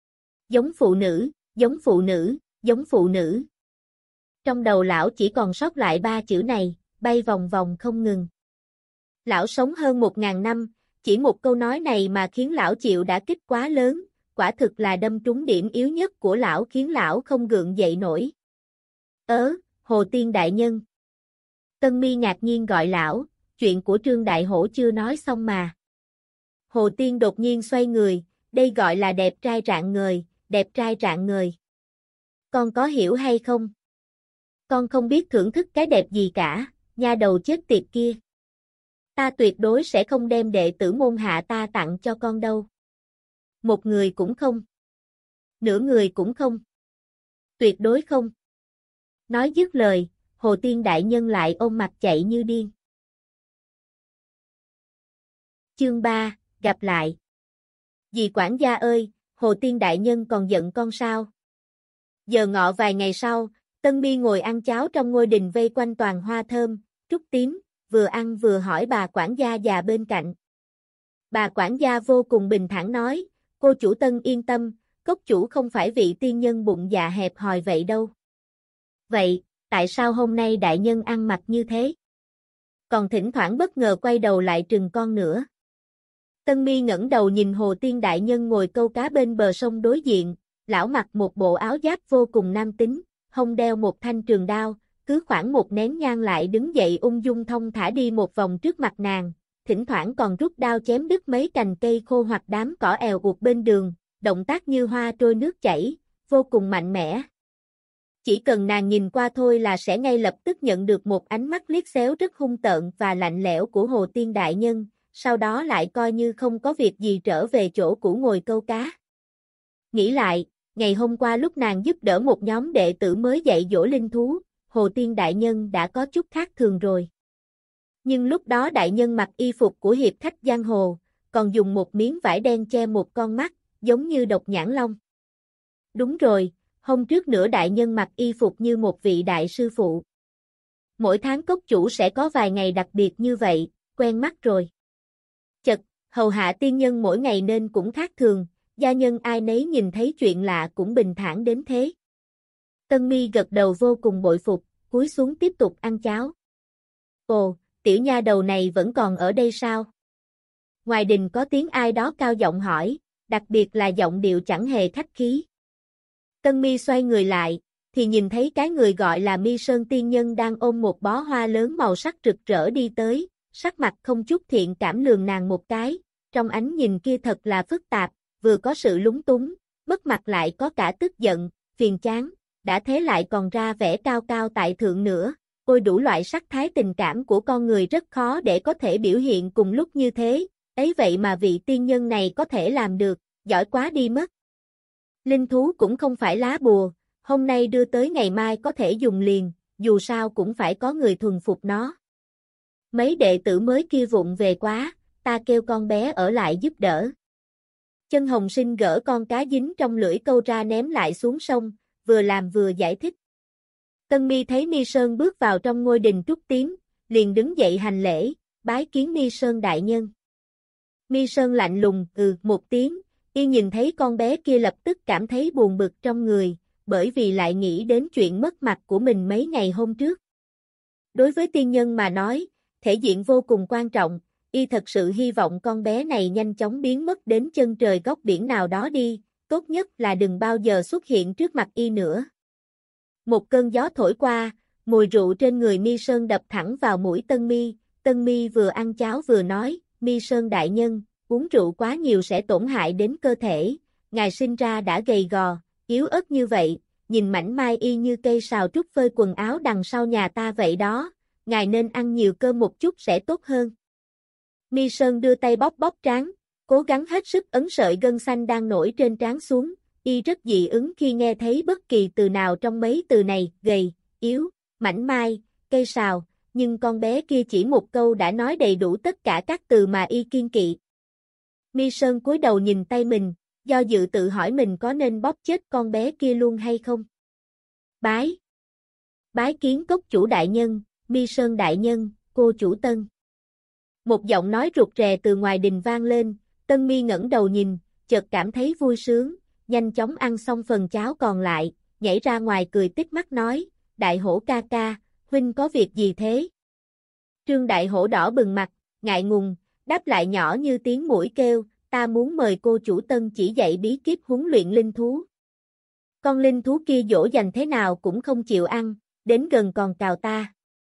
Giống phụ nữ, giống phụ nữ, giống phụ nữ. Trong đầu lão chỉ còn sót lại ba chữ này, bay vòng vòng không ngừng. Lão sống hơn một ngàn năm, chỉ một câu nói này mà khiến lão chịu đả kích quá lớn, quả thực là đâm trúng điểm yếu nhất của lão khiến lão không gượng dậy nổi. Ớ, Hồ Tiên đại nhân. Tân Mi ngạc nhiên gọi lão, chuyện của Trương Đại Hổ chưa nói xong mà. Hồ Tiên đột nhiên xoay người, đây gọi là đẹp trai rạng ngời, đẹp trai rạng ngời. Con có hiểu hay không? Con không biết thưởng thức cái đẹp gì cả, nha đầu chết tiệt kia. Ta tuyệt đối sẽ không đem đệ tử môn hạ ta tặng cho con đâu. Một người cũng không. Nửa người cũng không. Tuyệt đối không. Nói dứt lời, Hồ Tiên đại nhân lại ôm mặt chạy như điên. Chương ba, gặp lại. Dì quản gia ơi, Hồ Tiên đại nhân còn giận con sao? Giờ ngọ vài ngày sau, Tân Mi ngồi ăn cháo trong ngôi đình vây quanh toàn hoa thơm, trúc tím, vừa ăn vừa hỏi bà quản gia già bên cạnh. Bà quản gia vô cùng bình thản nói, cô chủ Tân yên tâm, cốc chủ không phải vị tiên nhân bụng dạ hẹp hòi vậy đâu. Vậy, tại sao hôm nay đại nhân ăn mặc như thế? Còn thỉnh thoảng bất ngờ quay đầu lại trừng con nữa. Tân Mi ngẩng đầu nhìn Hồ Tiên đại nhân ngồi câu cá bên bờ sông đối diện, lão mặc một bộ áo giáp vô cùng nam tính, hông đeo một thanh trường đao, cứ khoảng một nén nhang lại đứng dậy ung dung thong thả đi một vòng trước mặt nàng, thỉnh thoảng còn rút đao chém đứt mấy cành cây khô hoặc đám cỏ èo uột bên đường, động tác như hoa trôi nước chảy, vô cùng mạnh mẽ. Chỉ cần nàng nhìn qua thôi là sẽ ngay lập tức nhận được một ánh mắt liếc xéo rất hung tợn và lạnh lẽo của Hồ Tiên đại nhân, sau đó lại coi như không có việc gì trở về chỗ cũ ngồi câu cá. Nghĩ lại, ngày hôm qua lúc nàng giúp đỡ một nhóm đệ tử mới dạy dỗ linh thú, Hồ Tiên đại nhân đã có chút khác thường rồi. Nhưng lúc đó đại nhân mặc y phục của hiệp khách giang hồ, còn dùng một miếng vải đen che một con mắt, giống như độc nhãn long. Đúng rồi, hôm trước nữa đại nhân mặc y phục như một vị đại sư phụ. Mỗi tháng cốc chủ sẽ có vài ngày đặc biệt như vậy, quen mắt rồi. Chật, hầu hạ tiên nhân mỗi ngày nên cũng khác thường, gia nhân ai nấy nhìn thấy chuyện lạ cũng bình thản đến thế. Tân Mi gật đầu vô cùng bội phục, cúi xuống tiếp tục ăn cháo. Ồ, tiểu nha đầu này vẫn còn ở đây sao? Ngoài đình có tiếng ai đó cao giọng hỏi, đặc biệt là giọng điệu chẳng hề khách khí. Tân Mi xoay người lại, thì nhìn thấy cái người gọi là Mi Sơn tiên nhân đang ôm một bó hoa lớn màu sắc rực rỡ đi tới, sắc mặt không chút thiện cảm lườm nàng một cái, trong ánh nhìn kia thật là phức tạp, vừa có sự lúng túng, mất mặt lại có cả tức giận, phiền chán, đã thế lại còn ra vẻ cao cao tại thượng nữa, ôi đủ loại sắc thái tình cảm của con người rất khó để có thể biểu hiện cùng lúc như thế, ấy vậy mà vị tiên nhân này có thể làm được, giỏi quá đi mất. Linh thú cũng không phải lá bùa, hôm nay đưa tới ngày mai có thể dùng liền, dù sao cũng phải có người thuần phục nó. Mấy đệ tử mới kia vụng về quá, ta kêu con bé ở lại giúp đỡ. Chân Hồng Sinh gỡ con cá dính trong lưỡi câu ra ném lại xuống sông, vừa làm vừa giải thích. Tân Mi thấy Mi Sơn bước vào trong ngôi đình trúc tím, liền đứng dậy hành lễ, bái kiến Mi Sơn đại nhân. Mi Sơn lạnh lùng, ừ, một tiếng, y nhìn thấy con bé kia lập tức cảm thấy buồn bực trong người, bởi vì lại nghĩ đến chuyện mất mặt của mình mấy ngày hôm trước. Đối với tiên nhân mà nói, thể diện vô cùng quan trọng, y thật sự hy vọng con bé này nhanh chóng biến mất đến chân trời góc biển nào đó đi, tốt nhất là đừng bao giờ xuất hiện trước mặt y nữa. Một cơn gió thổi qua, mùi rượu trên người Mi Sơn đập thẳng vào mũi Tân Mi, Tân Mi vừa ăn cháo vừa nói, Mi Sơn đại nhân, uống rượu quá nhiều sẽ tổn hại đến cơ thể, ngài sinh ra đã gầy gò, yếu ớt như vậy, nhìn mảnh mai y như cây sào trúc phơi quần áo đằng sau nhà ta vậy đó, ngài nên ăn nhiều cơm một chút sẽ tốt hơn. Mi Sơn đưa tay bóp bóp trán, cố gắng hết sức ấn sợi gân xanh đang nổi trên trán xuống, y rất dị ứng khi nghe thấy bất kỳ từ nào trong mấy từ này, gầy, yếu, mảnh mai, cây sào, nhưng con bé kia chỉ một câu đã nói đầy đủ tất cả các từ mà y kiêng kỵ. Mi Sơn cúi đầu nhìn tay mình, do dự tự hỏi mình có nên bóp chết con bé kia luôn hay không. Bái. Bái kiến cốc chủ đại nhân, Mi Sơn đại nhân, cô chủ Tân. Một giọng nói rụt rè từ ngoài đình vang lên, Tân Mi ngẩng đầu nhìn, chợt cảm thấy vui sướng, nhanh chóng ăn xong phần cháo còn lại, nhảy ra ngoài cười tít mắt nói, đại hổ ca ca, huynh có việc gì thế? Trương đại hổ đỏ bừng mặt, ngại ngùng, đáp lại nhỏ như tiếng muỗi kêu, ta muốn mời cô chủ Tân chỉ dạy bí kíp huấn luyện linh thú. Con linh thú kia dỗ dành thế nào cũng không chịu ăn, đến gần còn cào ta.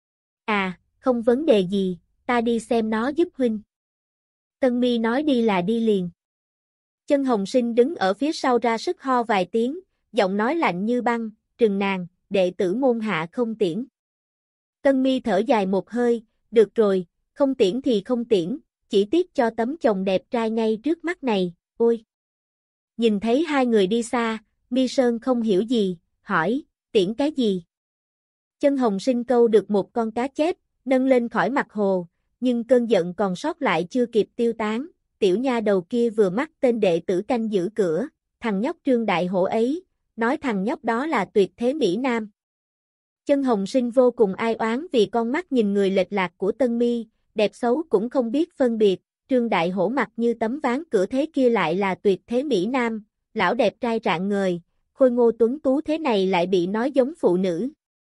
À, không vấn đề gì, ta đi xem nó giúp huynh. Tân Mi nói đi là đi liền. Chân Hồng Sinh đứng ở phía sau ra sức ho vài tiếng, giọng nói lạnh như băng, trừng nàng, đệ tử môn hạ không tiễn. Tân Mi thở dài một hơi, được rồi, không tiễn thì không tiễn, chỉ tiếc cho tấm chồng đẹp trai ngay trước mắt này, ôi. Nhìn thấy hai người đi xa, Mi Sơn không hiểu gì, hỏi, tiễn cái gì? Chân Hồng Sinh câu được một con cá chép, nâng lên khỏi mặt hồ, nhưng cơn giận còn sót lại chưa kịp tiêu tán, tiểu nha đầu kia vừa mắc tên đệ tử canh giữ cửa, thằng nhóc Trương đại hổ ấy, nói thằng nhóc đó là tuyệt thế mỹ nam. Chân Hồng Sinh vô cùng ai oán vì con mắt nhìn người lệch lạc của Tân Mi, đẹp xấu cũng không biết phân biệt, Trương đại hổ mặt như tấm ván cửa thế kia lại là tuyệt thế mỹ nam, lão đẹp trai rạng ngời, khôi ngô tuấn tú thế này lại bị nói giống phụ nữ.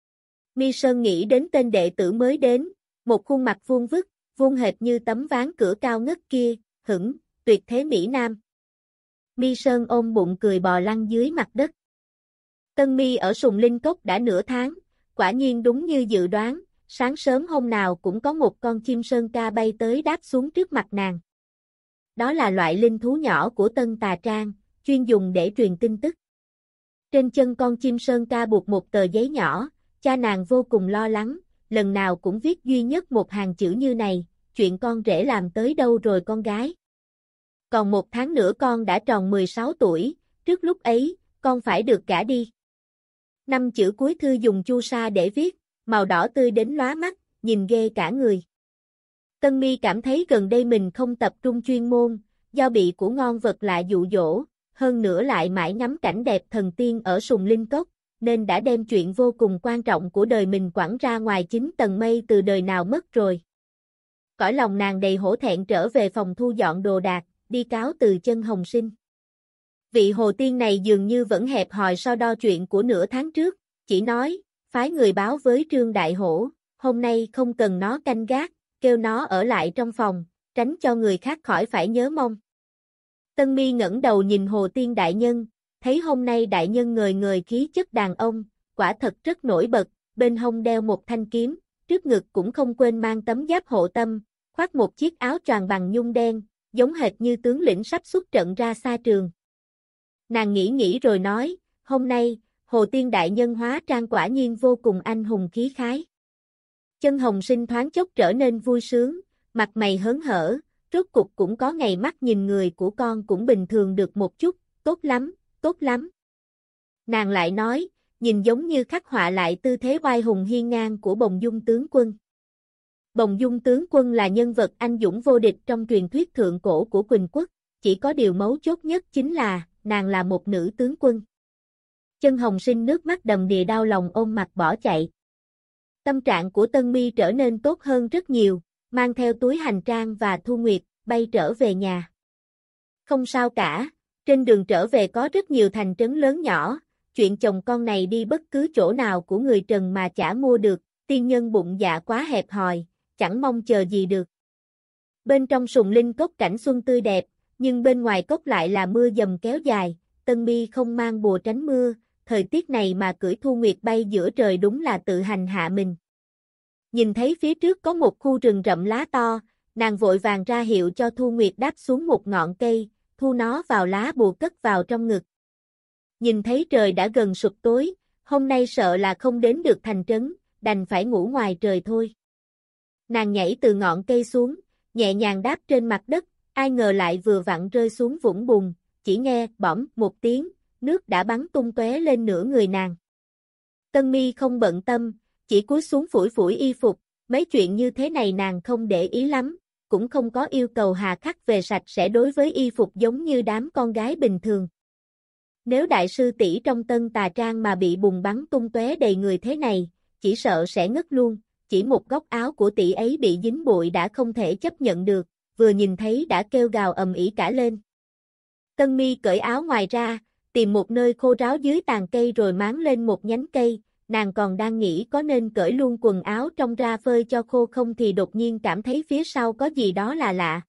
Mi Sơn nghĩ đến tên đệ tử mới đến, một khuôn mặt vuông vức, vuông hệt như tấm ván cửa cao ngất kia, hửng, tuyệt thế mỹ nam. Mi Sơn ôm bụng cười bò lăn dưới mặt đất. Tân Mi ở Sùng Linh Cốc đã nửa tháng, quả nhiên đúng như dự đoán, sáng sớm hôm nào cũng có một con chim sơn ca bay tới đáp xuống trước mặt nàng. Đó là loại linh thú nhỏ của Tân Tà Trang, chuyên dùng để truyền tin tức. Trên chân con chim sơn ca buộc một tờ giấy nhỏ, cha nàng vô cùng lo lắng, lần nào cũng viết duy nhất một hàng chữ như này, chuyện con rể làm tới đâu rồi con gái. Còn một tháng nữa con đã tròn mười sáu tuổi, trước lúc ấy, con phải được gả đi. Năm chữ cuối thư dùng chu sa để viết, màu đỏ tươi đến lóa mắt, nhìn ghê cả người. Tân Mi cảm thấy gần đây mình không tập trung chuyên môn, do bị của ngon vật lạ dụ dỗ, hơn nữa lại mãi ngắm cảnh đẹp thần tiên ở Sùng Linh Cốc, nên đã đem chuyện vô cùng quan trọng của đời mình quẳng ra ngoài chín tầng mây từ đời nào mất rồi. Cõi lòng nàng đầy hổ thẹn trở về phòng thu dọn đồ đạc, đi cáo từ Chân Hồng Sinh. Vị hồ tiên này dường như vẫn hẹp hòi so đo chuyện của nửa tháng trước, chỉ nói, phái người báo với Trương Đại Hổ, hôm nay không cần nó canh gác, kêu nó ở lại trong phòng, tránh cho người khác khỏi phải nhớ mong. Tân Mi ngẩng đầu nhìn hồ tiên đại nhân, thấy hôm nay đại nhân ngời ngời khí chất đàn ông, quả thật rất nổi bật, bên hông đeo một thanh kiếm, trước ngực cũng không quên mang tấm giáp hộ tâm, khoác một chiếc áo choàng bằng nhung đen, giống hệt như tướng lĩnh sắp xuất trận ra xa trường. Nàng nghĩ nghĩ rồi nói, hôm nay, Hồ Tiên đại nhân hóa trang quả nhiên vô cùng anh hùng khí khái. Chân Hồng Sinh thoáng chốc trở nên vui sướng, mặt mày hớn hở, rốt cục cũng có ngày mắt nhìn người của con cũng bình thường được một chút, tốt lắm, tốt lắm. Nàng lại nói, nhìn giống như khắc họa lại tư thế oai hùng hiên ngang của Bồng Dung tướng quân. Bồng Dung tướng quân là nhân vật anh dũng vô địch trong truyền thuyết thượng cổ của Quỳnh quốc, chỉ có điều mấu chốt nhất chính là, nàng là một nữ tướng quân. Chân Hồng Sinh nước mắt đầm đìa đau lòng ôm mặt bỏ chạy. Tâm trạng của Tân Mi trở nên tốt hơn rất nhiều, mang theo túi hành trang và Thu Nguyệt, bay trở về nhà. Không sao cả, trên đường trở về có rất nhiều thành trấn lớn nhỏ, chuyện chồng con này đi bất cứ chỗ nào của người Trần mà chả mua được, tiên nhân bụng dạ quá hẹp hòi, chẳng mong chờ gì được. Bên trong Sùng Linh Cốc cảnh xuân tươi đẹp, nhưng bên ngoài cốc lại là mưa dầm kéo dài, Tân Mi không mang bùa tránh mưa, thời tiết này mà cưỡi Thu Nguyệt bay giữa trời đúng là tự hành hạ mình. Nhìn thấy phía trước có một khu rừng rậm lá to, nàng vội vàng ra hiệu cho Thu Nguyệt đáp xuống một ngọn cây, thu nó vào lá bùa cất vào trong ngực. Nhìn thấy trời đã gần sụp tối, hôm nay sợ là không đến được thành trấn, đành phải ngủ ngoài trời thôi. Nàng nhảy từ ngọn cây xuống, nhẹ nhàng đáp trên mặt đất, ai ngờ lại vừa vặn rơi xuống vũng bùn, chỉ nghe bõm một tiếng, nước đã bắn tung tóe lên nửa người nàng. Tân Mi không bận tâm, chỉ cúi xuống phủi phủi y phục, mấy chuyện như thế này nàng không để ý lắm, cũng không có yêu cầu hà khắc về sạch sẽ đối với y phục giống như đám con gái bình thường. Nếu đại sư tỷ trong Tân Tà Trang mà bị bùn bắn tung tóe đầy người thế này, chỉ sợ sẽ ngất luôn, chỉ một góc áo của tỷ ấy bị dính bụi đã không thể chấp nhận được, vừa nhìn thấy đã kêu gào ầm ĩ cả lên. Tân Mi cởi áo ngoài ra, tìm một nơi khô ráo dưới tàn cây rồi máng lên một nhánh cây, nàng còn đang nghĩ có nên cởi luôn quần áo trong ra phơi cho khô không thì đột nhiên cảm thấy phía sau có gì đó là lạ.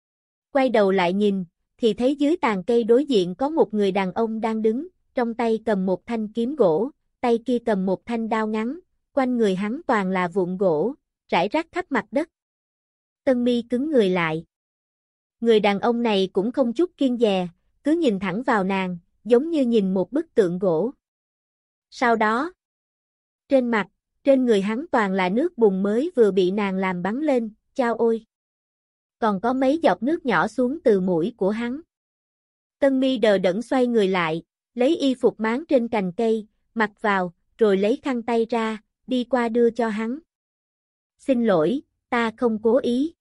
Quay đầu lại nhìn, thì thấy dưới tàn cây đối diện có một người đàn ông đang đứng, trong tay cầm một thanh kiếm gỗ, tay kia cầm một thanh đao ngắn, quanh người hắn toàn là vụn gỗ, rải rác khắp mặt đất. Tân Mi cứng người lại. Người đàn ông này cũng không chút kiêng dè, cứ nhìn thẳng vào nàng, giống như nhìn một bức tượng gỗ. Sau đó, trên mặt, trên người hắn toàn là nước bùn mới vừa bị nàng làm bắn lên, chao ôi. Còn có mấy giọt nước nhỏ xuống từ mũi của hắn. Tân Mi đờ đẫn xoay người lại, lấy y phục máng trên cành cây, mặc vào, rồi lấy khăn tay ra, đi qua đưa cho hắn. Xin lỗi, ta không cố ý.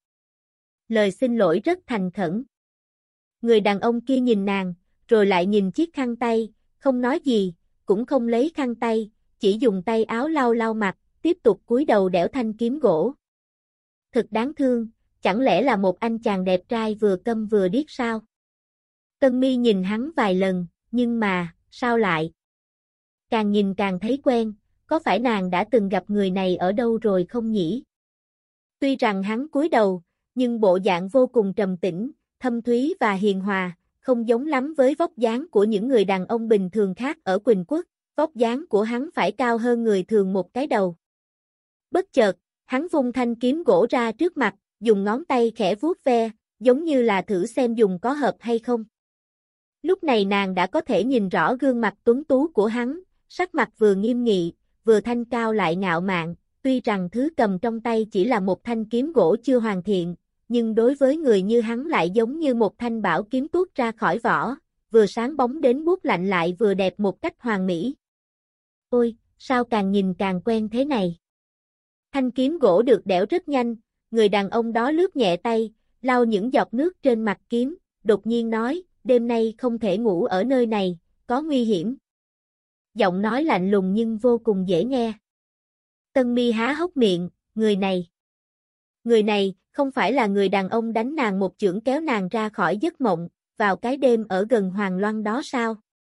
Lời xin lỗi rất thành khẩn. Người đàn ông kia nhìn nàng, rồi lại nhìn chiếc khăn tay, không nói gì, cũng không lấy khăn tay, chỉ dùng tay áo lau lau mặt, tiếp tục cúi đầu đẽo thanh kiếm gỗ. Thật đáng thương, chẳng lẽ là một anh chàng đẹp trai vừa câm vừa điếc sao? Tân Mi nhìn hắn vài lần, nhưng mà, sao lại? Càng nhìn càng thấy quen, có phải nàng đã từng gặp người này ở đâu rồi không nhỉ? Tuy rằng hắn cúi đầu, nhưng bộ dạng vô cùng trầm tĩnh, thâm thúy và hiền hòa, không giống lắm với vóc dáng của những người đàn ông bình thường khác ở Quỳnh quốc, vóc dáng của hắn phải cao hơn người thường một cái đầu. Bất chợt, hắn vung thanh kiếm gỗ ra trước mặt, dùng ngón tay khẽ vuốt ve, giống như là thử xem dùng có hợp hay không. Lúc này nàng đã có thể nhìn rõ gương mặt tuấn tú của hắn, sắc mặt vừa nghiêm nghị, vừa thanh cao lại ngạo mạn, tuy rằng thứ cầm trong tay chỉ là một thanh kiếm gỗ chưa hoàn thiện, nhưng đối với người như hắn lại giống như một thanh bảo kiếm tuốt ra khỏi vỏ, vừa sáng bóng đến buốt lạnh lại vừa đẹp một cách hoàn mỹ. Ôi, sao càng nhìn càng quen thế này? Thanh kiếm gỗ được đẽo rất nhanh, người đàn ông đó lướt nhẹ tay, lau những giọt nước trên mặt kiếm, đột nhiên nói, đêm nay không thể ngủ ở nơi này, có nguy hiểm. Giọng nói lạnh lùng nhưng vô cùng dễ nghe. Tân Mi há hốc miệng, người này. Người này, không phải là người đàn ông đánh nàng một chưởng kéo nàng ra khỏi giấc mộng, vào cái đêm ở gần Hoàng Loan đó sao?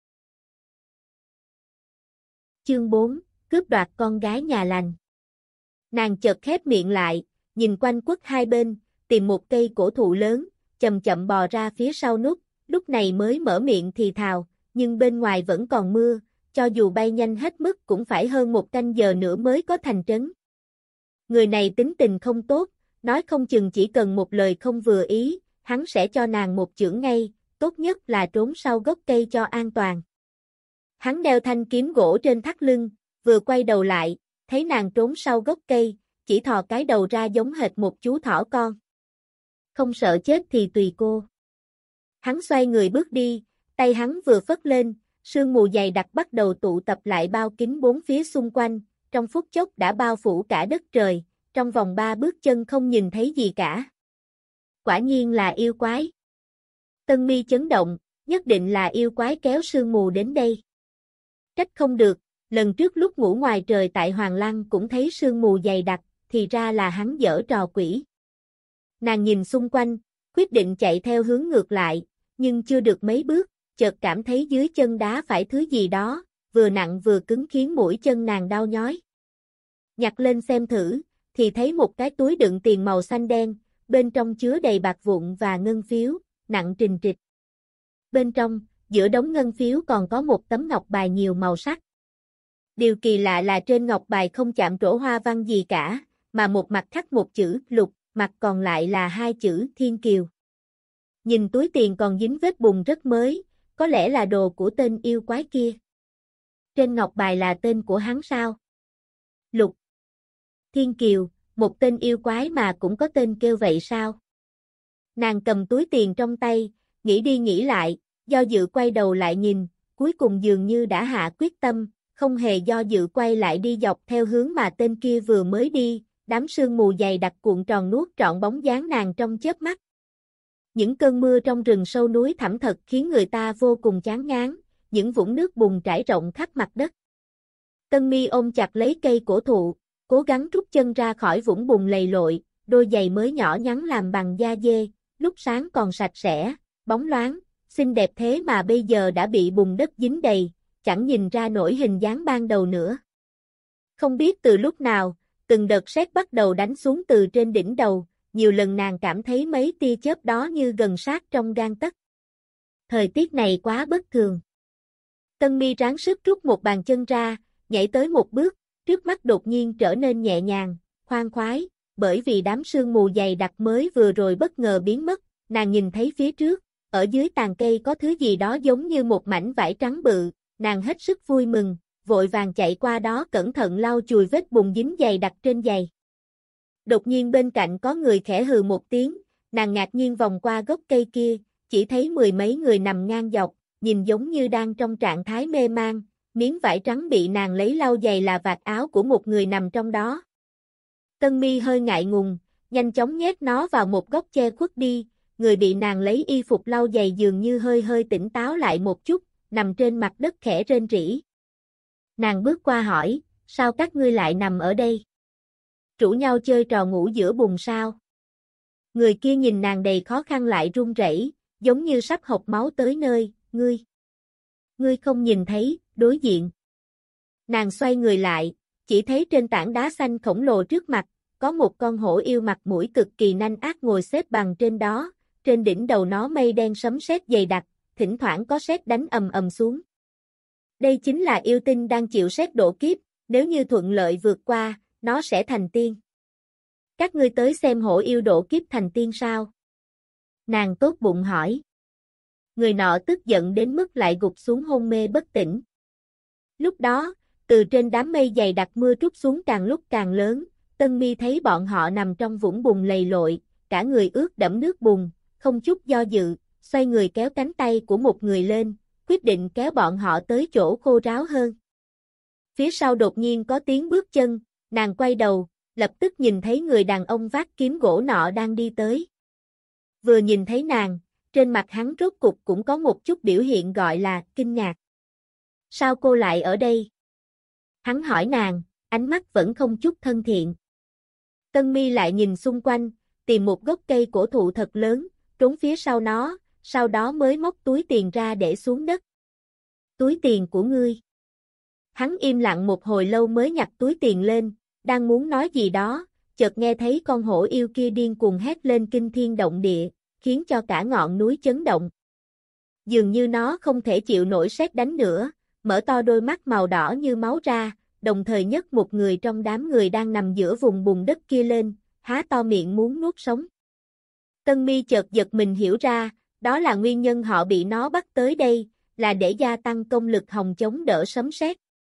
Chương bốn, cướp đoạt con gái nhà lành. Nàng chợt khép miệng lại, nhìn quanh quất hai bên, tìm một cây cổ thụ lớn, chậm chậm bò ra phía sau nút, lúc này mới mở miệng thì thào, nhưng bên ngoài vẫn còn mưa, cho dù bay nhanh hết mức cũng phải hơn một canh giờ nữa mới có thành trấn. Người này tính tình không tốt, nói không chừng chỉ cần một lời không vừa ý, hắn sẽ cho nàng một chưởng ngay, tốt nhất là trốn sau gốc cây cho an toàn. Hắn đeo thanh kiếm gỗ trên thắt lưng, vừa quay đầu lại, thấy nàng trốn sau gốc cây, chỉ thò cái đầu ra giống hệt một chú thỏ con. Không sợ chết thì tùy cô. Hắn xoay người bước đi, tay hắn vừa phất lên, sương mù dày đặc bắt đầu tụ tập lại bao kín bốn phía xung quanh, trong phút chốc đã bao phủ cả đất trời, trong vòng ba bước chân không nhìn thấy gì cả. Quả nhiên là yêu quái. Tân mi chấn động, nhất định là yêu quái kéo sương mù đến đây. Trách không được, lần trước lúc ngủ ngoài trời tại Hoàng Lăng cũng thấy sương mù dày đặc, thì ra là hắn giở trò quỷ. Nàng nhìn xung quanh, quyết định chạy theo hướng ngược lại, nhưng chưa được mấy bước, chợt cảm thấy dưới chân đá phải thứ gì đó, vừa nặng vừa cứng khiến mũi chân nàng đau nhói. Nhặt lên xem thử, thì thấy một cái túi đựng tiền màu xanh đen, bên trong chứa đầy bạc vụn và ngân phiếu, nặng trình trịch. Bên trong, giữa đống ngân phiếu còn có một tấm ngọc bài nhiều màu sắc. Điều kỳ lạ là trên ngọc bài không chạm trổ hoa văn gì cả, mà một mặt khắc một chữ Lục, mặt còn lại là hai chữ Thiên Kiều. Nhìn túi tiền còn dính vết bùn rất mới, có lẽ là đồ của tên yêu quái kia. Trên ngọc bài là tên của hắn sao? Lục Thiên Kiều, một tên yêu quái mà cũng có tên kêu vậy sao? Nàng cầm túi tiền trong tay, nghĩ đi nghĩ lại, do dự quay đầu lại nhìn, cuối cùng dường như đã hạ quyết tâm, không hề do dự quay lại đi dọc theo hướng mà tên kia vừa mới đi, đám sương mù dày đặc cuộn tròn nuốt trọn bóng dáng nàng trong chớp mắt. Những cơn mưa trong rừng sâu núi thẳm thật khiến người ta vô cùng chán ngán, những vũng nước bùn trải rộng khắp mặt đất. Tân mi ôm chặt lấy cây cổ thụ, cố gắng rút chân ra khỏi vũng bùn lầy lội, đôi giày mới nhỏ nhắn làm bằng da dê, lúc sáng còn sạch sẽ, bóng loáng, xinh đẹp thế mà bây giờ đã bị bùn đất dính đầy, chẳng nhìn ra nổi hình dáng ban đầu nữa. Không biết từ lúc nào, từng đợt sét bắt đầu đánh xuống từ trên đỉnh đầu, nhiều lần nàng cảm thấy mấy tia chớp đó như gần sát trong gang tấc. Thời tiết này quá bất thường. Tân mi ráng sức rút một bàn chân ra, nhảy tới một bước, trước mắt đột nhiên trở nên nhẹ nhàng, khoan khoái, bởi vì đám sương mù dày đặc mới vừa rồi bất ngờ biến mất, nàng nhìn thấy phía trước, ở dưới tàn cây có thứ gì đó giống như một mảnh vải trắng bự, nàng hết sức vui mừng, vội vàng chạy qua đó cẩn thận lau chùi vết bùn dính dày đặc trên giày. Đột nhiên bên cạnh có người khẽ hừ một tiếng, nàng ngạc nhiên vòng qua gốc cây kia, chỉ thấy mười mấy người nằm ngang dọc, nhìn giống như đang trong trạng thái mê man, miếng vải trắng bị nàng lấy lau giày là vạt áo của một người nằm trong đó. Tân mi hơi ngại ngùng, nhanh chóng nhét nó vào một góc che khuất đi, người bị nàng lấy y phục lau giày dường như hơi hơi tỉnh táo lại một chút, nằm trên mặt đất khẽ rên rỉ. Nàng bước qua hỏi, sao các ngươi lại nằm ở đây? Rủ nhau chơi trò ngủ giữa bùn sao? Người kia nhìn nàng đầy khó khăn lại run rẩy, giống như sắp hộc máu tới nơi, ngươi. Ngươi không nhìn thấy, đối diện. Nàng xoay người lại, chỉ thấy trên tảng đá xanh khổng lồ trước mặt, có một con hổ yêu mặt mũi cực kỳ nanh ác ngồi xếp bằng trên đó, trên đỉnh đầu nó mây đen sấm sét dày đặc, thỉnh thoảng có sét đánh ầm ầm xuống. Đây chính là yêu tinh đang chịu sét độ kiếp, nếu như thuận lợi vượt qua, nó sẽ thành tiên. Các ngươi tới xem hổ yêu độ kiếp thành tiên sao? Nàng tốt bụng hỏi. Người nọ tức giận đến mức lại gục xuống hôn mê bất tỉnh. Lúc đó, từ trên đám mây dày đặc mưa trút xuống càng lúc càng lớn, Tân mi thấy bọn họ nằm trong vũng bùn lầy lội, cả người ướt đẫm nước bùn, không chút do dự, xoay người kéo cánh tay của một người lên, quyết định kéo bọn họ tới chỗ khô ráo hơn. Phía sau đột nhiên có tiếng bước chân, nàng quay đầu, lập tức nhìn thấy người đàn ông vác kiếm gỗ nọ đang đi tới. Vừa nhìn thấy nàng, trên mặt hắn rốt cục cũng có một chút biểu hiện gọi là kinh ngạc. Sao cô lại ở đây? Hắn hỏi nàng, ánh mắt vẫn không chút thân thiện. Tân mi lại nhìn xung quanh, tìm một gốc cây cổ thụ thật lớn, trốn phía sau nó, sau đó mới móc túi tiền ra để xuống đất. Túi tiền của ngươi. Hắn im lặng một hồi lâu mới nhặt túi tiền lên, đang muốn nói gì đó, chợt nghe thấy con hổ yêu kia điên cuồng hét lên kinh thiên động địa, khiến cho cả ngọn núi chấn động. Dường như nó không thể chịu nổi sét đánh nữa, mở to đôi mắt màu đỏ như máu ra, đồng thời nhấc một người trong đám người đang nằm giữa vùng bùn đất kia lên, há to miệng muốn nuốt sống. Tân Mi chợt giật mình hiểu ra, đó là nguyên nhân họ bị nó bắt tới đây, là để gia tăng công lực hòng chống đỡ sấm sét.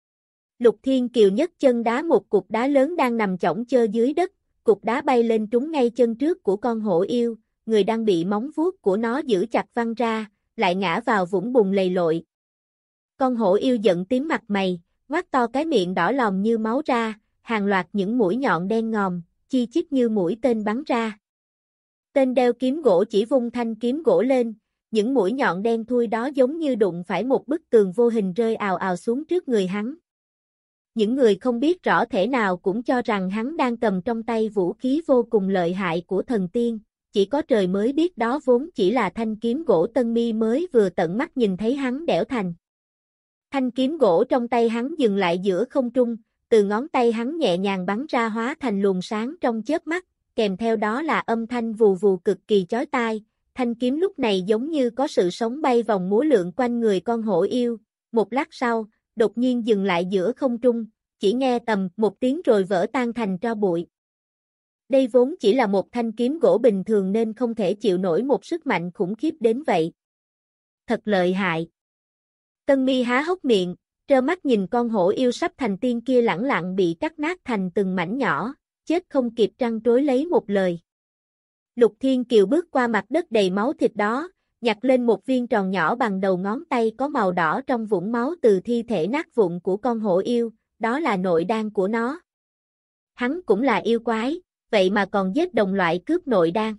Lục Thiên Kiều nhấc chân đá một cục đá lớn đang nằm chõng chơ dưới đất, cục đá bay lên trúng ngay chân trước của con hổ yêu, người đang bị móng vuốt của nó giữ chặt văng ra, lại ngã vào vũng bùn lầy lội. Con hổ yêu giận tím mặt mày, ngoác to cái miệng đỏ lòm như máu ra, hàng loạt những mũi nhọn đen ngòm, chi chít như mũi tên bắn ra. Tên đeo kiếm gỗ chỉ vung thanh kiếm gỗ lên, những mũi nhọn đen thui đó giống như đụng phải một bức tường vô hình rơi ào ào xuống trước người hắn. Những người không biết rõ thể nào cũng cho rằng hắn đang cầm trong tay vũ khí vô cùng lợi hại của thần tiên, chỉ có trời mới biết đó vốn chỉ là thanh kiếm gỗ Tân Mi mới vừa tận mắt nhìn thấy hắn đẽo thành. Thanh kiếm gỗ trong tay hắn dừng lại giữa không trung, từ ngón tay hắn nhẹ nhàng bắn ra hóa thành luồng sáng trong chớp mắt, kèm theo đó là âm thanh vù vù cực kỳ chói tai. Thanh kiếm lúc này giống như có sự sống bay vòng múa lượn quanh người con hổ yêu, một lát sau, đột nhiên dừng lại giữa không trung, chỉ nghe tầm một tiếng rồi vỡ tan thành tro bụi. Đây vốn chỉ là một thanh kiếm gỗ bình thường nên không thể chịu nổi một sức mạnh khủng khiếp đến vậy. Thật lợi hại. Tân Mi há hốc miệng, trơ mắt nhìn con hổ yêu sắp thành tiên kia lẳng lặng bị cắt nát thành từng mảnh nhỏ, chết không kịp trăn trối lấy một lời. Lục Thiên Kiều bước qua mặt đất đầy máu thịt đó, nhặt lên một viên tròn nhỏ bằng đầu ngón tay có màu đỏ trong vũng máu từ thi thể nát vụn của con hổ yêu, đó là nội đan của nó. Hắn cũng là yêu quái, vậy mà còn giết đồng loại cướp nội đan.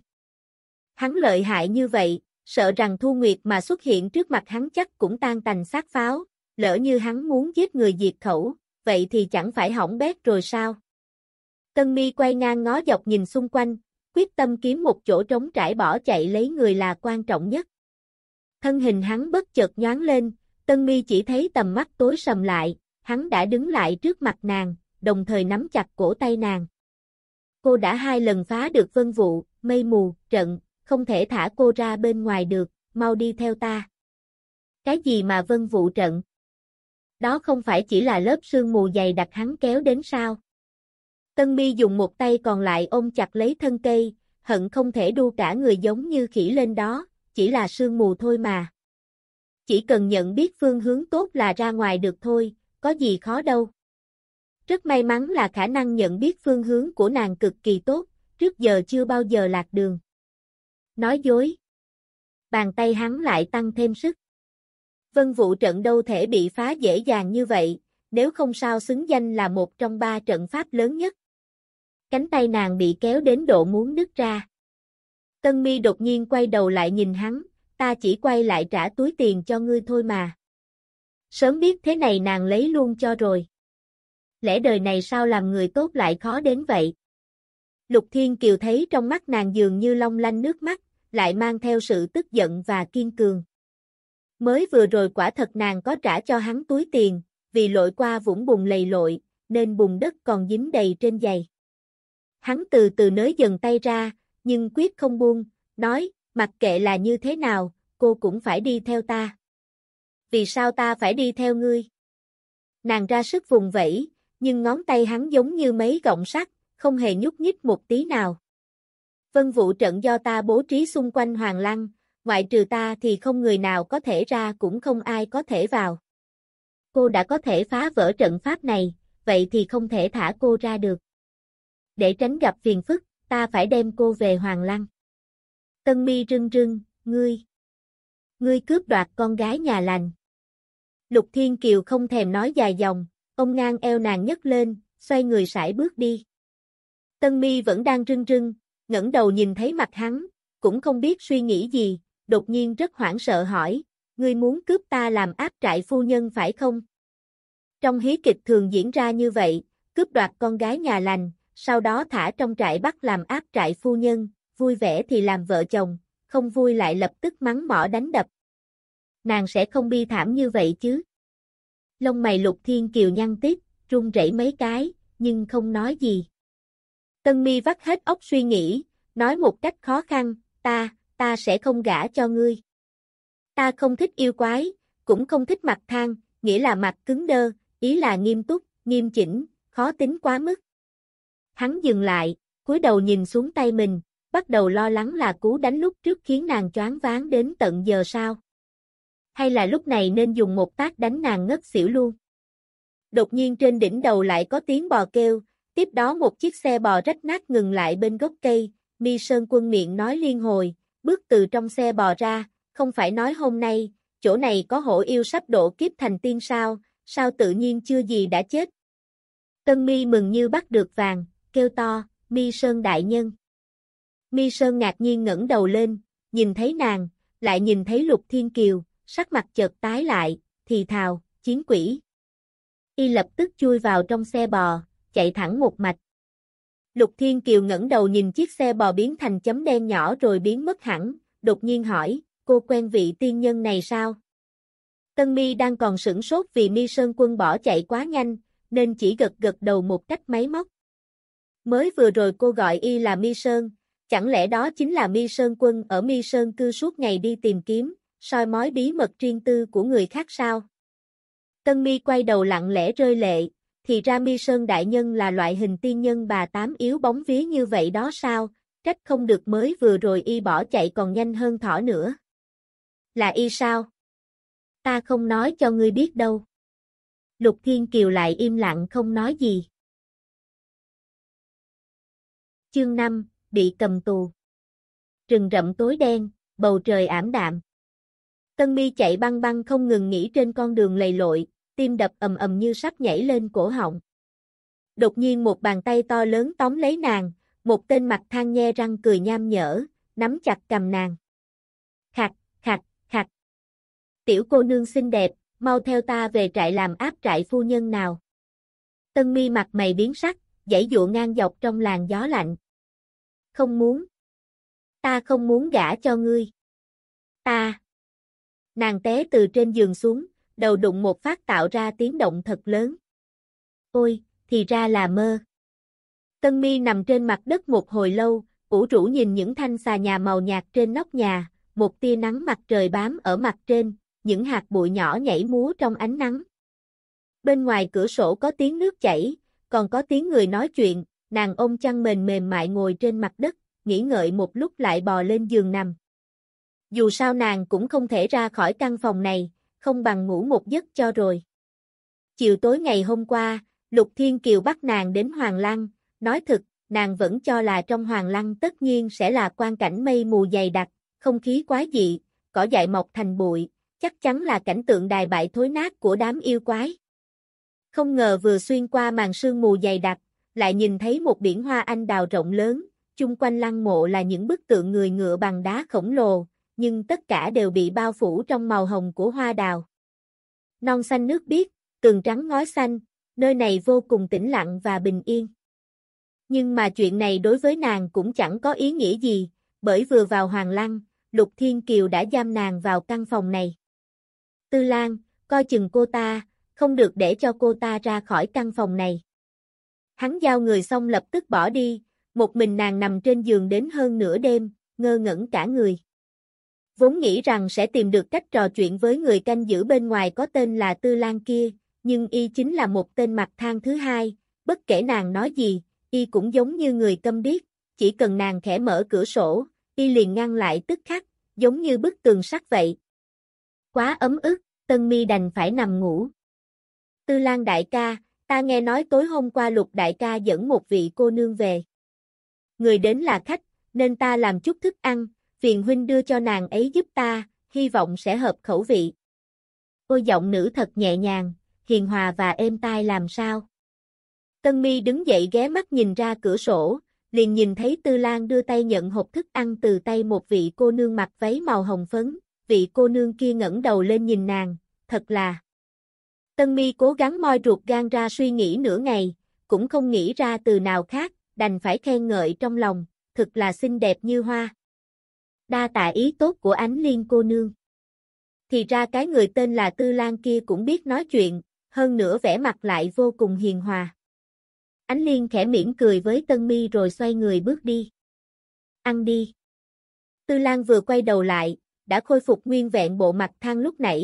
Hắn lợi hại như vậy, sợ rằng Thu Nguyệt mà xuất hiện trước mặt hắn chắc cũng tan tành xác pháo, lỡ như hắn muốn giết người diệt khẩu, vậy thì chẳng phải hỏng bét rồi sao? Tân Mi quay ngang ngó dọc nhìn xung quanh, quyết tâm kiếm một chỗ trống trải bỏ chạy lấy người là quan trọng nhất. Thân hình hắn bất chợt nhoáng lên, Tân Mi chỉ thấy tầm mắt tối sầm lại, hắn đã đứng lại trước mặt nàng, đồng thời nắm chặt cổ tay nàng. Cô đã hai lần phá được vân vụ, mây mù, trận, không thể thả cô ra bên ngoài được, mau đi theo ta. Cái gì mà vân vụ trận? Đó không phải chỉ là lớp sương mù dày đặc hắn kéo đến sao? Tân Mi dùng một tay còn lại ôm chặt lấy thân cây, hận không thể đu cả người giống như khỉ lên đó, chỉ là sương mù thôi mà. Chỉ cần nhận biết phương hướng tốt là ra ngoài được thôi, có gì khó đâu. Rất may mắn là khả năng nhận biết phương hướng của nàng cực kỳ tốt, trước giờ chưa bao giờ lạc đường. Nói dối. Bàn tay hắn lại tăng thêm sức. Vân vụ trận đâu thể bị phá dễ dàng như vậy, nếu không sao xứng danh là một trong ba trận pháp lớn nhất. Cánh tay nàng bị kéo đến độ muốn đứt ra. Tân Mi đột nhiên quay đầu lại nhìn hắn, ta chỉ quay lại trả túi tiền cho ngươi thôi mà. Sớm biết thế này nàng lấy luôn cho rồi. Lẽ đời này sao làm người tốt lại khó đến vậy? Lục Thiên Kiều thấy trong mắt nàng dường như long lanh nước mắt, lại mang theo sự tức giận và kiên cường. Mới vừa rồi quả thật nàng có trả cho hắn túi tiền, vì lội qua vũng bùn lầy lội, nên bùn đất còn dính đầy trên giày. Hắn từ từ nới dần tay ra, nhưng quyết không buông, nói, mặc kệ là như thế nào, cô cũng phải đi theo ta. Vì sao ta phải đi theo ngươi? Nàng ra sức vùng vẫy, nhưng ngón tay hắn giống như mấy gọng sắt, không hề nhúc nhích một tí nào. Vân vụ trận do ta bố trí xung quanh Hoàng Lăng, ngoại trừ ta thì không người nào có thể ra cũng không ai có thể vào. Cô đã có thể phá vỡ trận pháp này, vậy thì không thể thả cô ra được. Để tránh gặp phiền phức, ta phải đem cô về Hoàng Lăng. Tân Mi rưng rưng, ngươi. Ngươi cướp đoạt con gái nhà lành. Lục Thiên Kiều không thèm nói dài dòng, ông ngang eo nàng nhấc lên, xoay người sải bước đi. Tân Mi vẫn đang rưng rưng, ngẩng đầu nhìn thấy mặt hắn, cũng không biết suy nghĩ gì, đột nhiên rất hoảng sợ hỏi, ngươi muốn cướp ta làm áp trại phu nhân phải không? Trong hí kịch thường diễn ra như vậy, cướp đoạt con gái nhà lành, sau đó thả trong trại bắt làm áp trại phu nhân, vui vẻ thì làm vợ chồng, không vui lại lập tức mắng mỏ đánh đập. Nàng sẽ không bi thảm như vậy chứ? Lông mày Lục Thiên Kiều nhăn tít, run rẩy mấy cái, nhưng không nói gì. Tân Mi vắt hết óc suy nghĩ, nói một cách khó khăn, ta, ta sẽ không gả cho ngươi. Ta không thích yêu quái, cũng không thích mặt than, nghĩa là mặt cứng đơ, ý là nghiêm túc, nghiêm chỉnh, khó tính quá mức. Hắn dừng lại, cúi đầu nhìn xuống tay mình, bắt đầu lo lắng là cú đánh lúc trước khiến nàng choáng váng đến tận giờ sao. Hay là lúc này nên dùng một tác đánh nàng ngất xỉu luôn. Đột nhiên trên đỉnh đầu lại có tiếng bò kêu, tiếp đó một chiếc xe bò rách nát ngừng lại bên gốc cây, Mi Sơn Quân miệng nói liên hồi, bước từ trong xe bò ra, không phải nói hôm nay, chỗ này có hổ yêu sắp độ kiếp thành tiên sao, sao tự nhiên chưa gì đã chết. Tân Mi mừng như bắt được vàng, kêu to, Mi Sơn đại nhân. Mi Sơn ngạc nhiên ngẩng đầu lên, nhìn thấy nàng, lại nhìn thấy Lục Thiên Kiều, sắc mặt chợt tái lại, thì thào, chiến quỷ. Y lập tức chui vào trong xe bò, chạy thẳng một mạch. Lục Thiên Kiều ngẩng đầu nhìn chiếc xe bò biến thành chấm đen nhỏ rồi biến mất hẳn, đột nhiên hỏi, cô quen vị tiên nhân này sao? Tân Mi đang còn sửng sốt vì Mi Sơn Quân bỏ chạy quá nhanh, nên chỉ gật gật đầu một cách máy móc. Mới vừa rồi cô gọi y là Mi Sơn, chẳng lẽ đó chính là Mi Sơn Quân ở Mi Sơn cư suốt ngày đi tìm kiếm, soi mói bí mật riêng tư của người khác sao? Tân Mi quay đầu lặng lẽ rơi lệ, thì ra Mi Sơn đại nhân là loại hình tiên nhân bà tám yếu bóng vía như vậy đó sao, trách không được mới vừa rồi y bỏ chạy còn nhanh hơn thỏ nữa. Là y sao? Ta không nói cho ngươi biết đâu. Lục Thiên Kiều lại im lặng không nói gì. Chương năm, bị cầm tù. Rừng rậm tối đen, bầu trời ảm đạm. Tân Mi chạy băng băng không ngừng nghỉ trên con đường lầy lội, tim đập ầm ầm như sắp nhảy lên cổ họng. Đột nhiên một bàn tay to lớn tóm lấy nàng, một tên mặt than nhe răng cười nham nhở, nắm chặt cầm nàng. Khặt, khặt, khặt. Tiểu cô nương xinh đẹp, mau theo ta về trại làm áp trại phu nhân nào. Tân Mi mặt mày biến sắc, giãy giụa ngang dọc trong làn gió lạnh. Không muốn. Ta không muốn gả cho ngươi. Ta. Nàng té từ trên giường xuống, đầu đụng một phát tạo ra tiếng động thật lớn. Ôi, thì ra là mơ. Tân Mi nằm trên mặt đất một hồi lâu, ủ rũ nhìn những thanh xà nhà màu nhạt trên nóc nhà, một tia nắng mặt trời bám ở mặt trên, những hạt bụi nhỏ nhảy múa trong ánh nắng. Bên ngoài cửa sổ có tiếng nước chảy, còn có tiếng người nói chuyện, nàng ôm chăn mền mềm mại ngồi trên mặt đất, nghĩ ngợi một lúc lại bò lên giường nằm. Dù sao nàng cũng không thể ra khỏi căn phòng này, không bằng ngủ một giấc cho rồi. Chiều tối ngày hôm qua, Lục Thiên Kiều bắt nàng đến Hoàng Lăng, nói thực, nàng vẫn cho là trong Hoàng Lăng tất nhiên sẽ là quang cảnh mây mù dày đặc, không khí quái dị, cỏ dại mọc thành bụi, chắc chắn là cảnh tượng đài bại thối nát của đám yêu quái. Không ngờ vừa xuyên qua màn sương mù dày đặc, lại nhìn thấy một biển hoa anh đào rộng lớn, chung quanh lăng mộ là những bức tượng người ngựa bằng đá khổng lồ, nhưng tất cả đều bị bao phủ trong màu hồng của hoa đào. Non xanh nước biếc, tường trắng ngói xanh, nơi này vô cùng tĩnh lặng và bình yên. Nhưng mà chuyện này đối với nàng cũng chẳng có ý nghĩa gì, bởi vừa vào Hoàng Lăng, Lục Thiên Kiều đã giam nàng vào căn phòng này. Tư Lan, coi chừng cô ta, không được để cho cô ta ra khỏi căn phòng này. Hắn giao người xong lập tức bỏ đi, một mình nàng nằm trên giường đến hơn nửa đêm, ngơ ngẩn cả người. Vốn nghĩ rằng sẽ tìm được cách trò chuyện với người canh giữ bên ngoài có tên là Tư Lan kia, nhưng y chính là một tên mặt than thứ hai, bất kể nàng nói gì, y cũng giống như người câm điếc, chỉ cần nàng khẽ mở cửa sổ, y liền ngăn lại tức khắc, giống như bức tường sắt vậy. Quá ấm ức, Tân Mi đành phải nằm ngủ. Tư Lan đại ca, ta nghe nói tối hôm qua Lục đại ca dẫn một vị cô nương về. Người đến là khách, nên ta làm chút thức ăn, phiền huynh đưa cho nàng ấy giúp ta, hy vọng sẽ hợp khẩu vị. Ôi giọng nữ thật nhẹ nhàng, hiền hòa và êm tai làm sao. Tân Mi đứng dậy ghé mắt nhìn ra cửa sổ, liền nhìn thấy Tư Lan đưa tay nhận hộp thức ăn từ tay một vị cô nương mặc váy màu hồng phấn, vị cô nương kia ngẩng đầu lên nhìn nàng, thật là. Tân Mi cố gắng moi ruột gan ra suy nghĩ nửa ngày, cũng không nghĩ ra từ nào khác, đành phải khen ngợi trong lòng, thực là xinh đẹp như hoa. Đa tạ ý tốt của Ánh Liên cô nương. Thì ra cái người tên là Tư Lan kia cũng biết nói chuyện, hơn nữa vẻ mặt lại vô cùng hiền hòa. Ánh Liên khẽ mỉm cười với Tân Mi rồi xoay người bước đi. Ăn đi. Tư Lan vừa quay đầu lại, đã khôi phục nguyên vẹn bộ mặt than lúc nãy,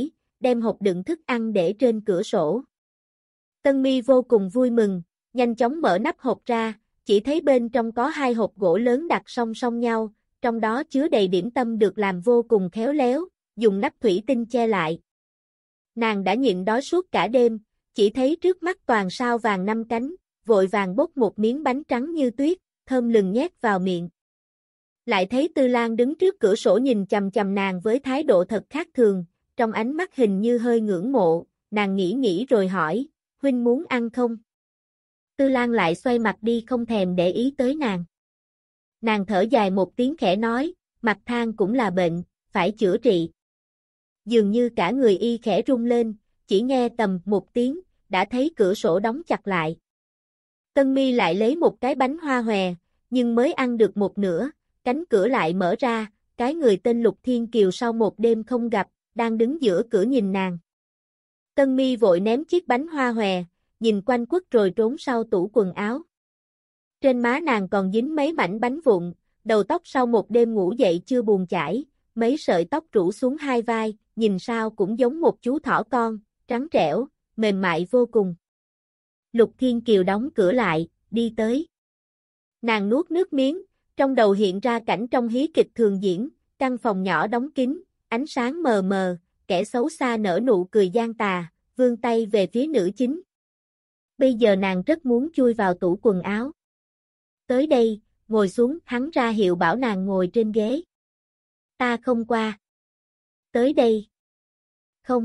đem hộp đựng thức ăn để trên cửa sổ. Tân Mi vô cùng vui mừng, nhanh chóng mở nắp hộp ra, chỉ thấy bên trong có hai hộp gỗ lớn đặt song song nhau, trong đó chứa đầy điểm tâm được làm vô cùng khéo léo, dùng nắp thủy tinh che lại. Nàng đã nhịn đói suốt cả đêm, chỉ thấy trước mắt toàn sao vàng năm cánh, vội vàng bốc một miếng bánh trắng như tuyết, thơm lừng nhét vào miệng. Lại thấy Tư Lan đứng trước cửa sổ nhìn chằm chằm nàng với thái độ thật khác thường, trong ánh mắt hình như hơi ngưỡng mộ, nàng nghĩ nghĩ rồi hỏi, huynh muốn ăn không? Tư Lan lại xoay mặt đi không thèm để ý tới nàng. Nàng thở dài một tiếng khẽ nói, mặt than cũng là bệnh, phải chữa trị. Dường như cả người y khẽ rung lên, chỉ nghe tầm một tiếng, đã thấy cửa sổ đóng chặt lại. Tân Mi lại lấy một cái bánh hoa hòe, nhưng mới ăn được một nửa, cánh cửa lại mở ra, cái người tên Lục Thiên Kiều sau một đêm không gặp, đang đứng giữa cửa nhìn nàng. Tân Mi vội ném chiếc bánh hoa hòe, nhìn quanh quất rồi trốn sau tủ quần áo. Trên má nàng còn dính mấy mảnh bánh vụn, đầu tóc sau một đêm ngủ dậy chưa buồn chải, mấy sợi tóc rủ xuống hai vai, nhìn sao cũng giống một chú thỏ con, trắng trẻo, mềm mại vô cùng. Lục Thiên Kiều đóng cửa lại, đi tới. Nàng nuốt nước miếng, trong đầu hiện ra cảnh trong hí kịch thường diễn, căn phòng nhỏ đóng kín, ánh sáng mờ mờ, kẻ xấu xa nở nụ cười gian tà, vươn tay về phía nữ chính. Bây giờ nàng rất muốn chui vào tủ quần áo. Tới đây, ngồi xuống, hắn ra hiệu bảo nàng ngồi trên ghế. Ta không qua. Tới đây. Không.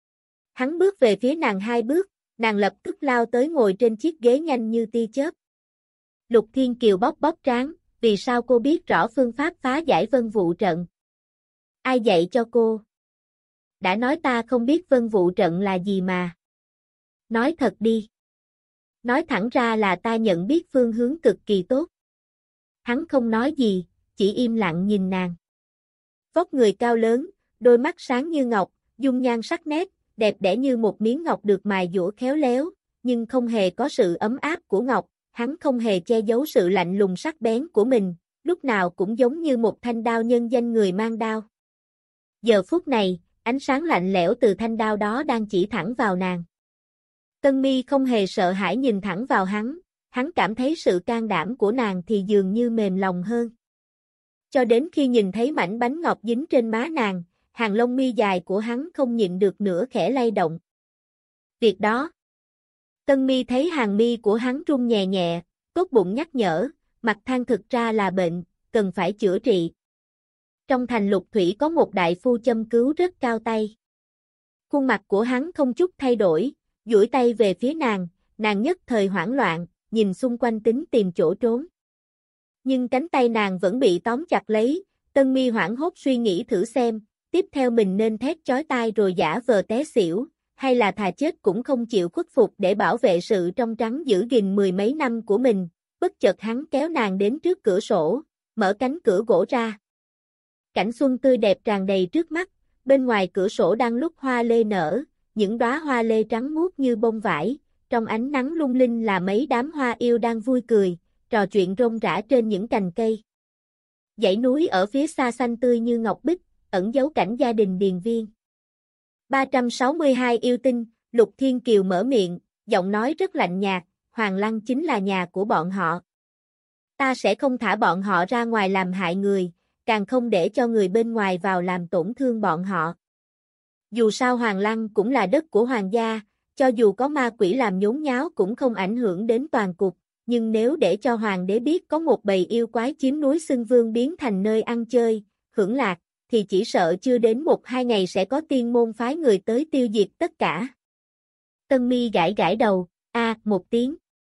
Hắn bước về phía nàng hai bước, nàng lập tức lao tới ngồi trên chiếc ghế nhanh như tia chớp. Lục Thiên Kiều bóp bóp trán, vì sao cô biết rõ phương pháp phá giải vân vụ trận? Ai dạy cho cô? Đã nói ta không biết vân vụ trận là gì mà. Nói thật đi. Nói thẳng ra là ta nhận biết phương hướng cực kỳ tốt. Hắn không nói gì, chỉ im lặng nhìn nàng. Vóc người cao lớn, đôi mắt sáng như ngọc, dung nhan sắc nét, đẹp đẽ như một miếng ngọc được mài dũa khéo léo, nhưng không hề có sự ấm áp của ngọc, hắn không hề che giấu sự lạnh lùng sắc bén của mình, lúc nào cũng giống như một thanh đao nhân danh người mang đao. Giờ phút này, ánh sáng lạnh lẽo từ thanh đao đó đang chỉ thẳng vào nàng. Tân Mi không hề sợ hãi nhìn thẳng vào hắn, hắn cảm thấy sự can đảm của nàng thì dường như mềm lòng hơn. Cho đến khi nhìn thấy mảnh bánh ngọt dính trên má nàng, hàng lông mi dài của hắn không nhịn được nữa khẽ lay động. Việc đó. Tân Mi thấy hàng mi của hắn rung nhẹ nhẹ, tốt bụng nhắc nhở, mặt than thực ra là bệnh, cần phải chữa trị. Trong thành Lục Thủy có một đại phu châm cứu rất cao tay. Khuôn mặt của hắn không chút thay đổi, duỗi tay về phía nàng, nàng nhất thời hoảng loạn, nhìn xung quanh tính tìm chỗ trốn. Nhưng cánh tay nàng vẫn bị tóm chặt lấy, Tân Mi hoảng hốt suy nghĩ thử xem, tiếp theo mình nên thét chói tai rồi giả vờ té xỉu, hay là thà chết cũng không chịu khuất phục để bảo vệ sự trong trắng giữ gìn mười mấy năm của mình. Bất chợt hắn kéo nàng đến trước cửa sổ, mở cánh cửa gỗ ra. Cảnh xuân tươi đẹp tràn đầy trước mắt, bên ngoài cửa sổ đang lúc hoa lê nở, những đóa hoa lê trắng muốt như bông vải, trong ánh nắng lung linh là mấy đám hoa yêu đang vui cười, trò chuyện rôm rả trên những cành cây. Dãy núi ở phía xa xanh tươi như ngọc bích, ẩn giấu cảnh gia đình điền viên. ba trăm sáu mươi hai yêu tinh, Lục Thiên Kiều mở miệng, giọng nói rất lạnh nhạt, Hoàng Lăng chính là nhà của bọn họ. Ta sẽ không thả bọn họ ra ngoài làm hại người, càng không để cho người bên ngoài vào làm tổn thương bọn họ. Dù sao Hoàng Lăng cũng là đất của hoàng gia, cho dù có ma quỷ làm nhốn nháo cũng không ảnh hưởng đến toàn cục, nhưng nếu để cho hoàng đế biết có một bầy yêu quái chiếm núi Xưng Vương biến thành nơi ăn chơi, hưởng lạc, thì chỉ sợ chưa đến một hai ngày sẽ có tiên môn phái người tới tiêu diệt tất cả. Tân Mi gãi gãi đầu, a à, một tiếng.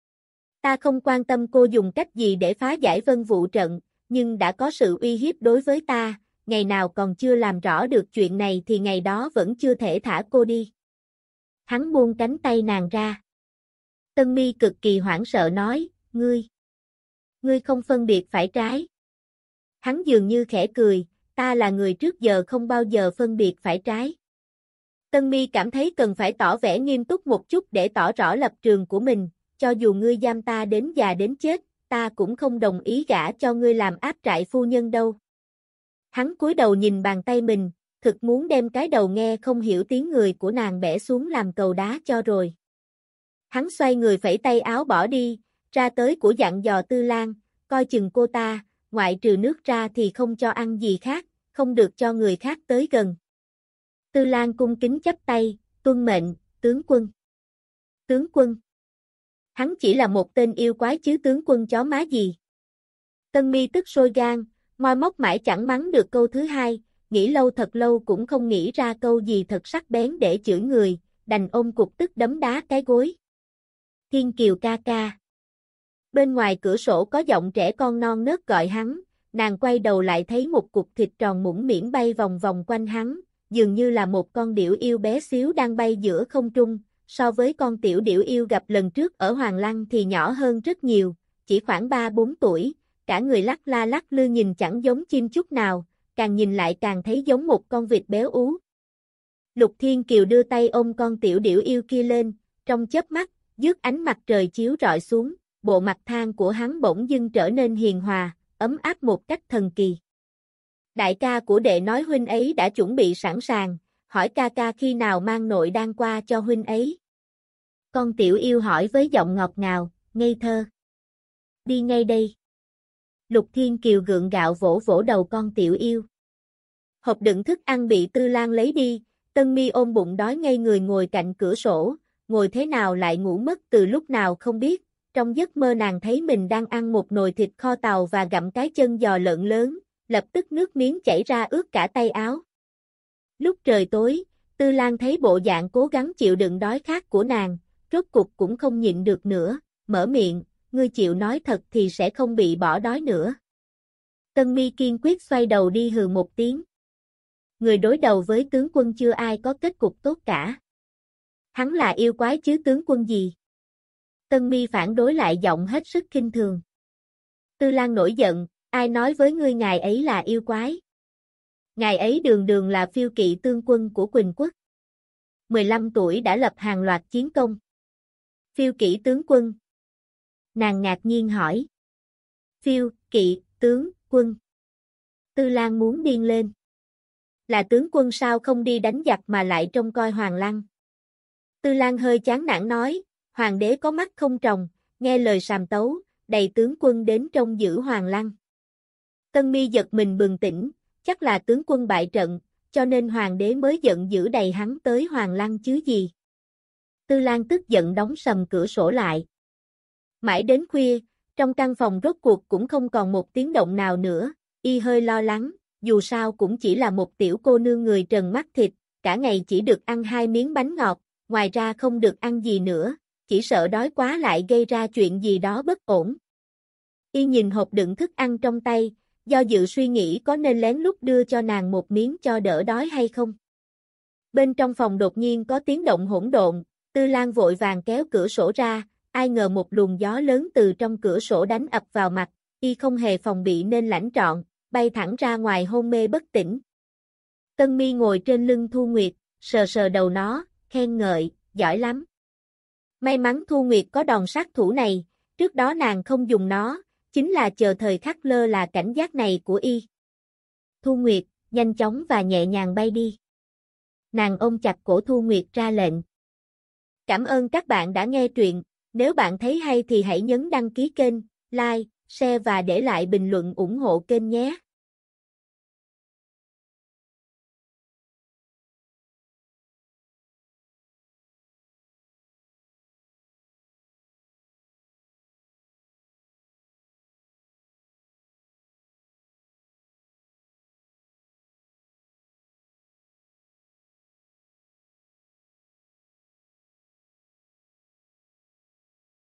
Ta không quan tâm cô dùng cách gì để phá giải vân vụ trận, nhưng đã có sự uy hiếp đối với ta, ngày nào còn chưa làm rõ được chuyện này thì ngày đó vẫn chưa thể thả cô đi. Hắn buông cánh tay nàng ra. Tân Mi cực kỳ hoảng sợ nói, ngươi, ngươi không phân biệt phải trái. Hắn dường như khẽ cười, ta là người trước giờ không bao giờ phân biệt phải trái. Tân Mi cảm thấy cần phải tỏ vẻ nghiêm túc một chút để tỏ rõ lập trường của mình, cho dù ngươi giam ta đến già đến chết, ta cũng không đồng ý gả cho ngươi làm áp trại phu nhân đâu. Hắn cúi đầu nhìn bàn tay mình, thực muốn đem cái đầu nghe không hiểu tiếng người của nàng bẻ xuống làm cầu đá cho rồi. Hắn xoay người phẩy tay áo bỏ đi, ra tới của dặn dò Tư Lan, coi chừng cô ta, ngoại trừ nước ra thì không cho ăn gì khác, không được cho người khác tới gần. Tư Lan cung kính chắp tay, tuân mệnh, tướng quân. Tướng quân. Hắn chỉ là một tên yêu quái chứ tướng quân chó má gì. Tân Mi tức sôi gan, moi móc mãi chẳng mắng được câu thứ hai, nghĩ lâu thật lâu cũng không nghĩ ra câu gì thật sắc bén để chửi người, đành ôm cục tức đấm đá cái gối. Thiên Kiều ca ca. Bên ngoài cửa sổ có giọng trẻ con non nớt gọi hắn, nàng quay đầu lại thấy một cục thịt tròn mũm mĩm bay vòng vòng quanh hắn, dường như là một con điểu yêu bé xíu đang bay giữa không trung, so với con tiểu điểu yêu gặp lần trước ở Hoàng Lăng thì nhỏ hơn rất nhiều, chỉ khoảng ba bốn tuổi, cả người lắc la lắc lư nhìn chẳng giống chim chút nào, càng nhìn lại càng thấy giống một con vịt béo ú. Lục Thiên Kiều đưa tay ôm con tiểu điểu yêu kia lên, trong chớp mắt, dưới ánh mặt trời chiếu rọi xuống, bộ mặt than của hắn bỗng dưng trở nên hiền hòa, ấm áp một cách thần kỳ. Đại ca của đệ nói huynh ấy đã chuẩn bị sẵn sàng, hỏi ca ca khi nào mang nội đan qua cho huynh ấy. Con tiểu yêu hỏi với giọng ngọt ngào, ngây thơ. Đi ngay đây. Lục Thiên Kiều gượng gạo vỗ vỗ đầu con tiểu yêu. Hộp đựng thức ăn bị Tư Lan lấy đi, Tân Mi ôm bụng đói ngây người ngồi cạnh cửa sổ, ngồi thế nào lại ngủ mất từ lúc nào không biết, trong giấc mơ nàng thấy mình đang ăn một nồi thịt kho tàu và gặm cái chân giò lợn lớn, lập tức nước miếng chảy ra ướt cả tay áo. Lúc trời tối, Tư Lan thấy bộ dạng cố gắng chịu đựng đói khát của nàng, rốt cục cũng không nhịn được nữa, mở miệng, ngươi chịu nói thật thì sẽ không bị bỏ đói nữa. Tân Mi kiên quyết xoay đầu đi hừ một tiếng. Người đối đầu với tướng quân chưa ai có kết cục tốt cả. Hắn là yêu quái chứ tướng quân gì? Tân Mi phản đối lại giọng hết sức khinh thường. Tư Lan nổi giận, ai nói với ngươi ngài ấy là yêu quái? Ngài ấy đường đường là phiêu kỵ tướng quân của Quỳnh quốc. mười lăm tuổi đã lập hàng loạt chiến công. Phiêu kỵ tướng quân. Nàng ngạc nhiên hỏi. Phiêu kỵ tướng quân. Tư Lan muốn điên lên. Là tướng quân sao không đi đánh giặc mà lại trông coi Hoàng Lăng? Tư Lan hơi chán nản nói, hoàng đế có mắt không tròng, nghe lời sàm tấu, đầy tướng quân đến trông giữ Hoàng Lăng. Tân Mi giật mình bừng tỉnh, chắc là tướng quân bại trận, cho nên hoàng đế mới giận dữ đầy hắn tới Hoàng Lăng chứ gì. Tư Lan tức giận đóng sầm cửa sổ lại. Mãi đến khuya, trong căn phòng rốt cuộc cũng không còn một tiếng động nào nữa, y hơi lo lắng, dù sao cũng chỉ là một tiểu cô nương người trần mắt thịt, cả ngày chỉ được ăn hai miếng bánh ngọt, ngoài ra không được ăn gì nữa, chỉ sợ đói quá lại gây ra chuyện gì đó bất ổn. Y nhìn hộp đựng thức ăn trong tay, do dự suy nghĩ có nên lén lút đưa cho nàng một miếng cho đỡ đói hay không. Bên trong phòng đột nhiên có tiếng động hỗn độn, Tư Lan vội vàng kéo cửa sổ ra, ai ngờ một luồng gió lớn từ trong cửa sổ đánh ập vào mặt, y không hề phòng bị nên lãnh trọn, bay thẳng ra ngoài hôn mê bất tỉnh. Tân Mi ngồi trên lưng Thu Nguyệt, sờ sờ đầu nó, khen ngợi, giỏi lắm. May mắn Thu Nguyệt có đòn sát thủ này, trước đó nàng không dùng nó, chính là chờ thời khắc lơ là cảnh giác này của y. Thu Nguyệt, nhanh chóng và nhẹ nhàng bay đi. Nàng ôm chặt cổ Thu Nguyệt ra lệnh. Cảm ơn các bạn đã nghe truyện, nếu bạn thấy hay thì hãy nhấn đăng ký kênh, like, share và để lại bình luận ủng hộ kênh nhé.